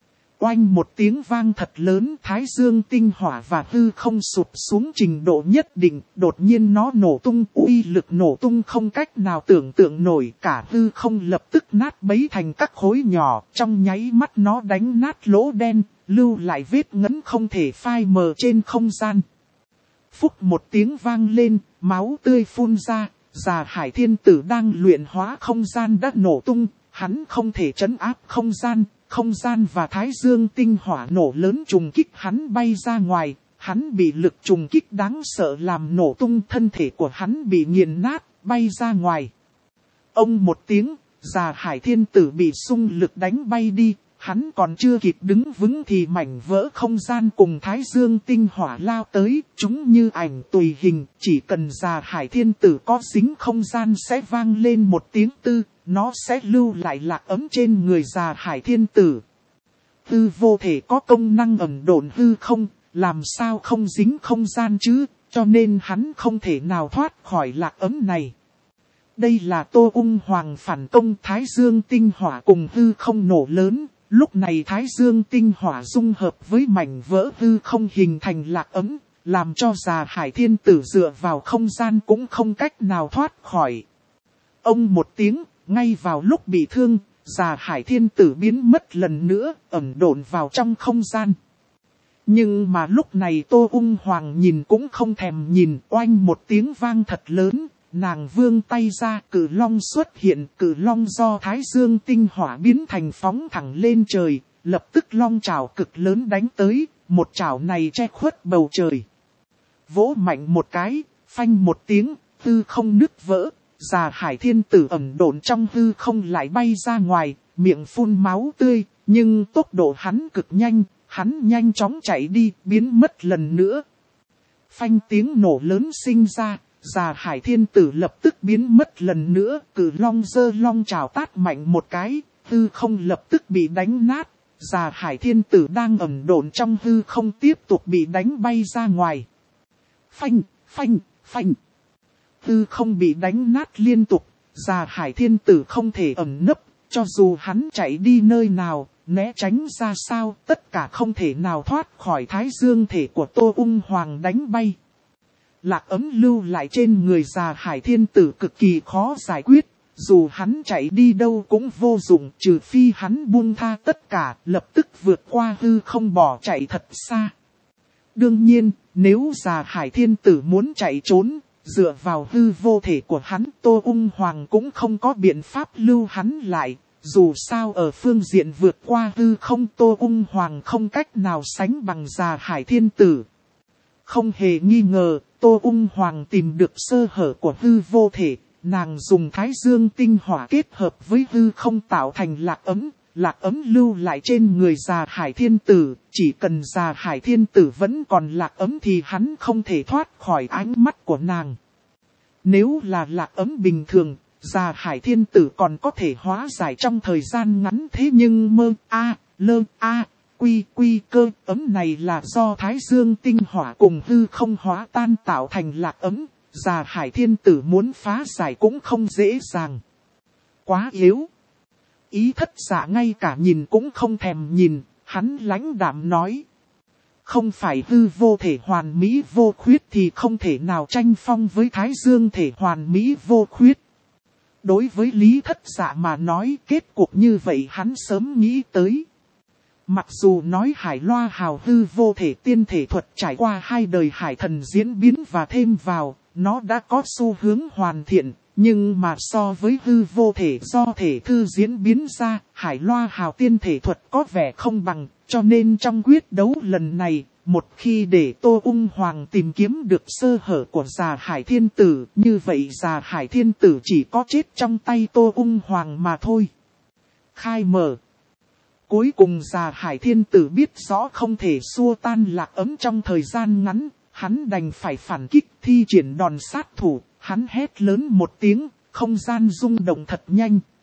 Speaker 1: Oanh một tiếng vang thật lớn, Thái Dương tinh hỏa và hư không sụp xuống trình độ nhất định, đột nhiên nó nổ tung, uy lực nổ tung không cách nào tưởng tượng nổi, cả hư không lập tức nát bấy thành các khối nhỏ, trong nháy mắt nó đánh nát lỗ đen, lưu lại vết ngấn không thể phai mờ trên không gian. Phúc một tiếng vang lên, máu tươi phun ra, Già Hải Thiên Tử đang luyện hóa không gian đã nổ tung, hắn không thể trấn áp không gian và Thái Dương tinh hỏa nổ lớn trùng kích hắn bay ra ngoài, hắn bị lực trùng kích đáng sợ làm nổ tung, thân thể của hắn bị nghiền nát, bay ra ngoài. Ông một tiếng, Già Hải Thiên Tử bị xung lực đánh bay đi, hắn còn chưa kịp đứng vững thì mảnh vỡ không gian cùng Thái Dương tinh hỏa lao tới, chúng như ảnh tùy hình, chỉ cần Già Hải Thiên Tử có dính không gian sẽ vang lên một tiếng tư, nó sẽ lưu lại lạc ấm trên người Già Hải Thiên Tử. Hư vô thể có công năng ẩn độn hư không, làm sao không dính không gian chứ, cho nên hắn không thể nào thoát khỏi lạc ấm này. Đây là Tô Ung Hoàng phản công Thái Dương tinh hỏa cùng hư không nổ lớn. Lúc này Thái Dương tinh hỏa dung hợp với mảnh vỡ hư không hình thành lạc ấm, làm cho già Hải Thiên Tử dựa vào không gian cũng không cách nào thoát khỏi. Ông một tiếng, ngay vào lúc bị thương, già Hải Thiên Tử biến mất lần nữa, ẩn độn vào trong không gian. Nhưng mà lúc này Tô Ung Hoàng nhìn cũng không thèm nhìn, oanh một tiếng vang thật lớn, nàng vươn tay ra, cự long xuất hiện, cự long do Thái Dương tinh hỏa biến thành phóng thẳng lên trời, lập tức long trảo cực lớn đánh tới, một trảo này che khuất bầu trời. Vỗ mạnh một cái, phanh một tiếng, hư không nứt vỡ, già Hải Thiên Tử ẩn độn trong hư không lại bay ra ngoài, miệng phun máu tươi, nhưng tốc độ hắn cực nhanh, hắn nhanh chóng chạy đi, biến mất lần nữa. Phanh tiếng nổ lớn sinh ra, già Hải Thiên Tử lập tức biến mất lần nữa, cự long giơ long trảo tát mạnh một cái, hư không lập tức bị đánh nát. Già Hải Thiên Tử đang ẩn độn trong hư không tiếp tục bị đánh bay ra ngoài. Phanh, phanh, phanh. Hư không bị đánh nát liên tục, già Hải Thiên Tử không thể ẩn nấp, cho dù hắn chạy đi nơi nào, né tránh ra sao, tất cả không thể nào thoát khỏi Thái Dương thể của Tô Ung Hoàng đánh bay. Lạc ấm lưu lại trên người già Hải Thiên Tử cực kỳ khó giải quyết, dù hắn chạy đi đâu cũng vô dụng, trừ phi hắn buông tha tất cả, lập tức vượt qua hư không bỏ chạy thật xa. Đương nhiên, nếu già Hải Thiên Tử muốn chạy trốn, dựa vào hư vô thể của hắn, Tô Ung Hoàng cũng không có biện pháp lưu hắn lại. Dù sao ở phương diện vượt qua hư không, Tô Ung Hoàng không cách nào sánh bằng già Hải Thiên Tử. Không hề nghi ngờ, Tô Ung Hoàng tìm được sơ hở của hư vô thể, nàng dùng Thái Dương tinh hỏa kết hợp với hư không tạo thành lạc ấm lưu lại trên người già Hải Thiên Tử, chỉ cần già Hải Thiên Tử vẫn còn lạc ấm thì hắn không thể thoát khỏi ánh mắt của nàng. Nếu là lạc ấm bình thường, già Hải Thiên Tử còn có thể hóa giải trong thời gian ngắn, thế nhưng quy cơ ấm này là do Thái Dương tinh hỏa cùng hư không hóa tan tạo thành lạc ấm, già Hải Thiên Tử muốn phá giải cũng không dễ dàng. Quá yếu. Ý Thất Dạ ngay cả nhìn cũng không thèm nhìn, hắn lãnh đạm nói. Không phải hư vô thể hoàn mỹ vô khuyết thì không thể nào tranh phong với Thái Dương thể hoàn mỹ vô khuyết. Đối với Lý Thất Dạ mà nói, kết cục như vậy hắn sớm nghĩ tới. Mặc dù nói Hải Loa Hào hư vô thể tiên thể thuật trải qua 2 đời hải thần diễn biến và thêm vào, nó đã có xu hướng hoàn thiện, nhưng mà so với hư vô thể do thể thư diễn biến ra, Hải Loa Hào tiên thể thuật có vẻ không bằng, cho nên trong quyết đấu lần này, một khi để Tô Ung Hoàng tìm kiếm được sơ hở của già Hải Thiên Tử, như vậy già Hải Thiên Tử chỉ có chết trong tay Tô Ung Hoàng mà thôi. Khai mở. Cuối cùng già Hải Thiên Tử biết rõ không thể xua tan lạc ấm trong thời gian ngắn, hắn đành phải phản kích thi triển đòn sát thủ, hắn hét lớn một tiếng, không gian rung động thật nhanh.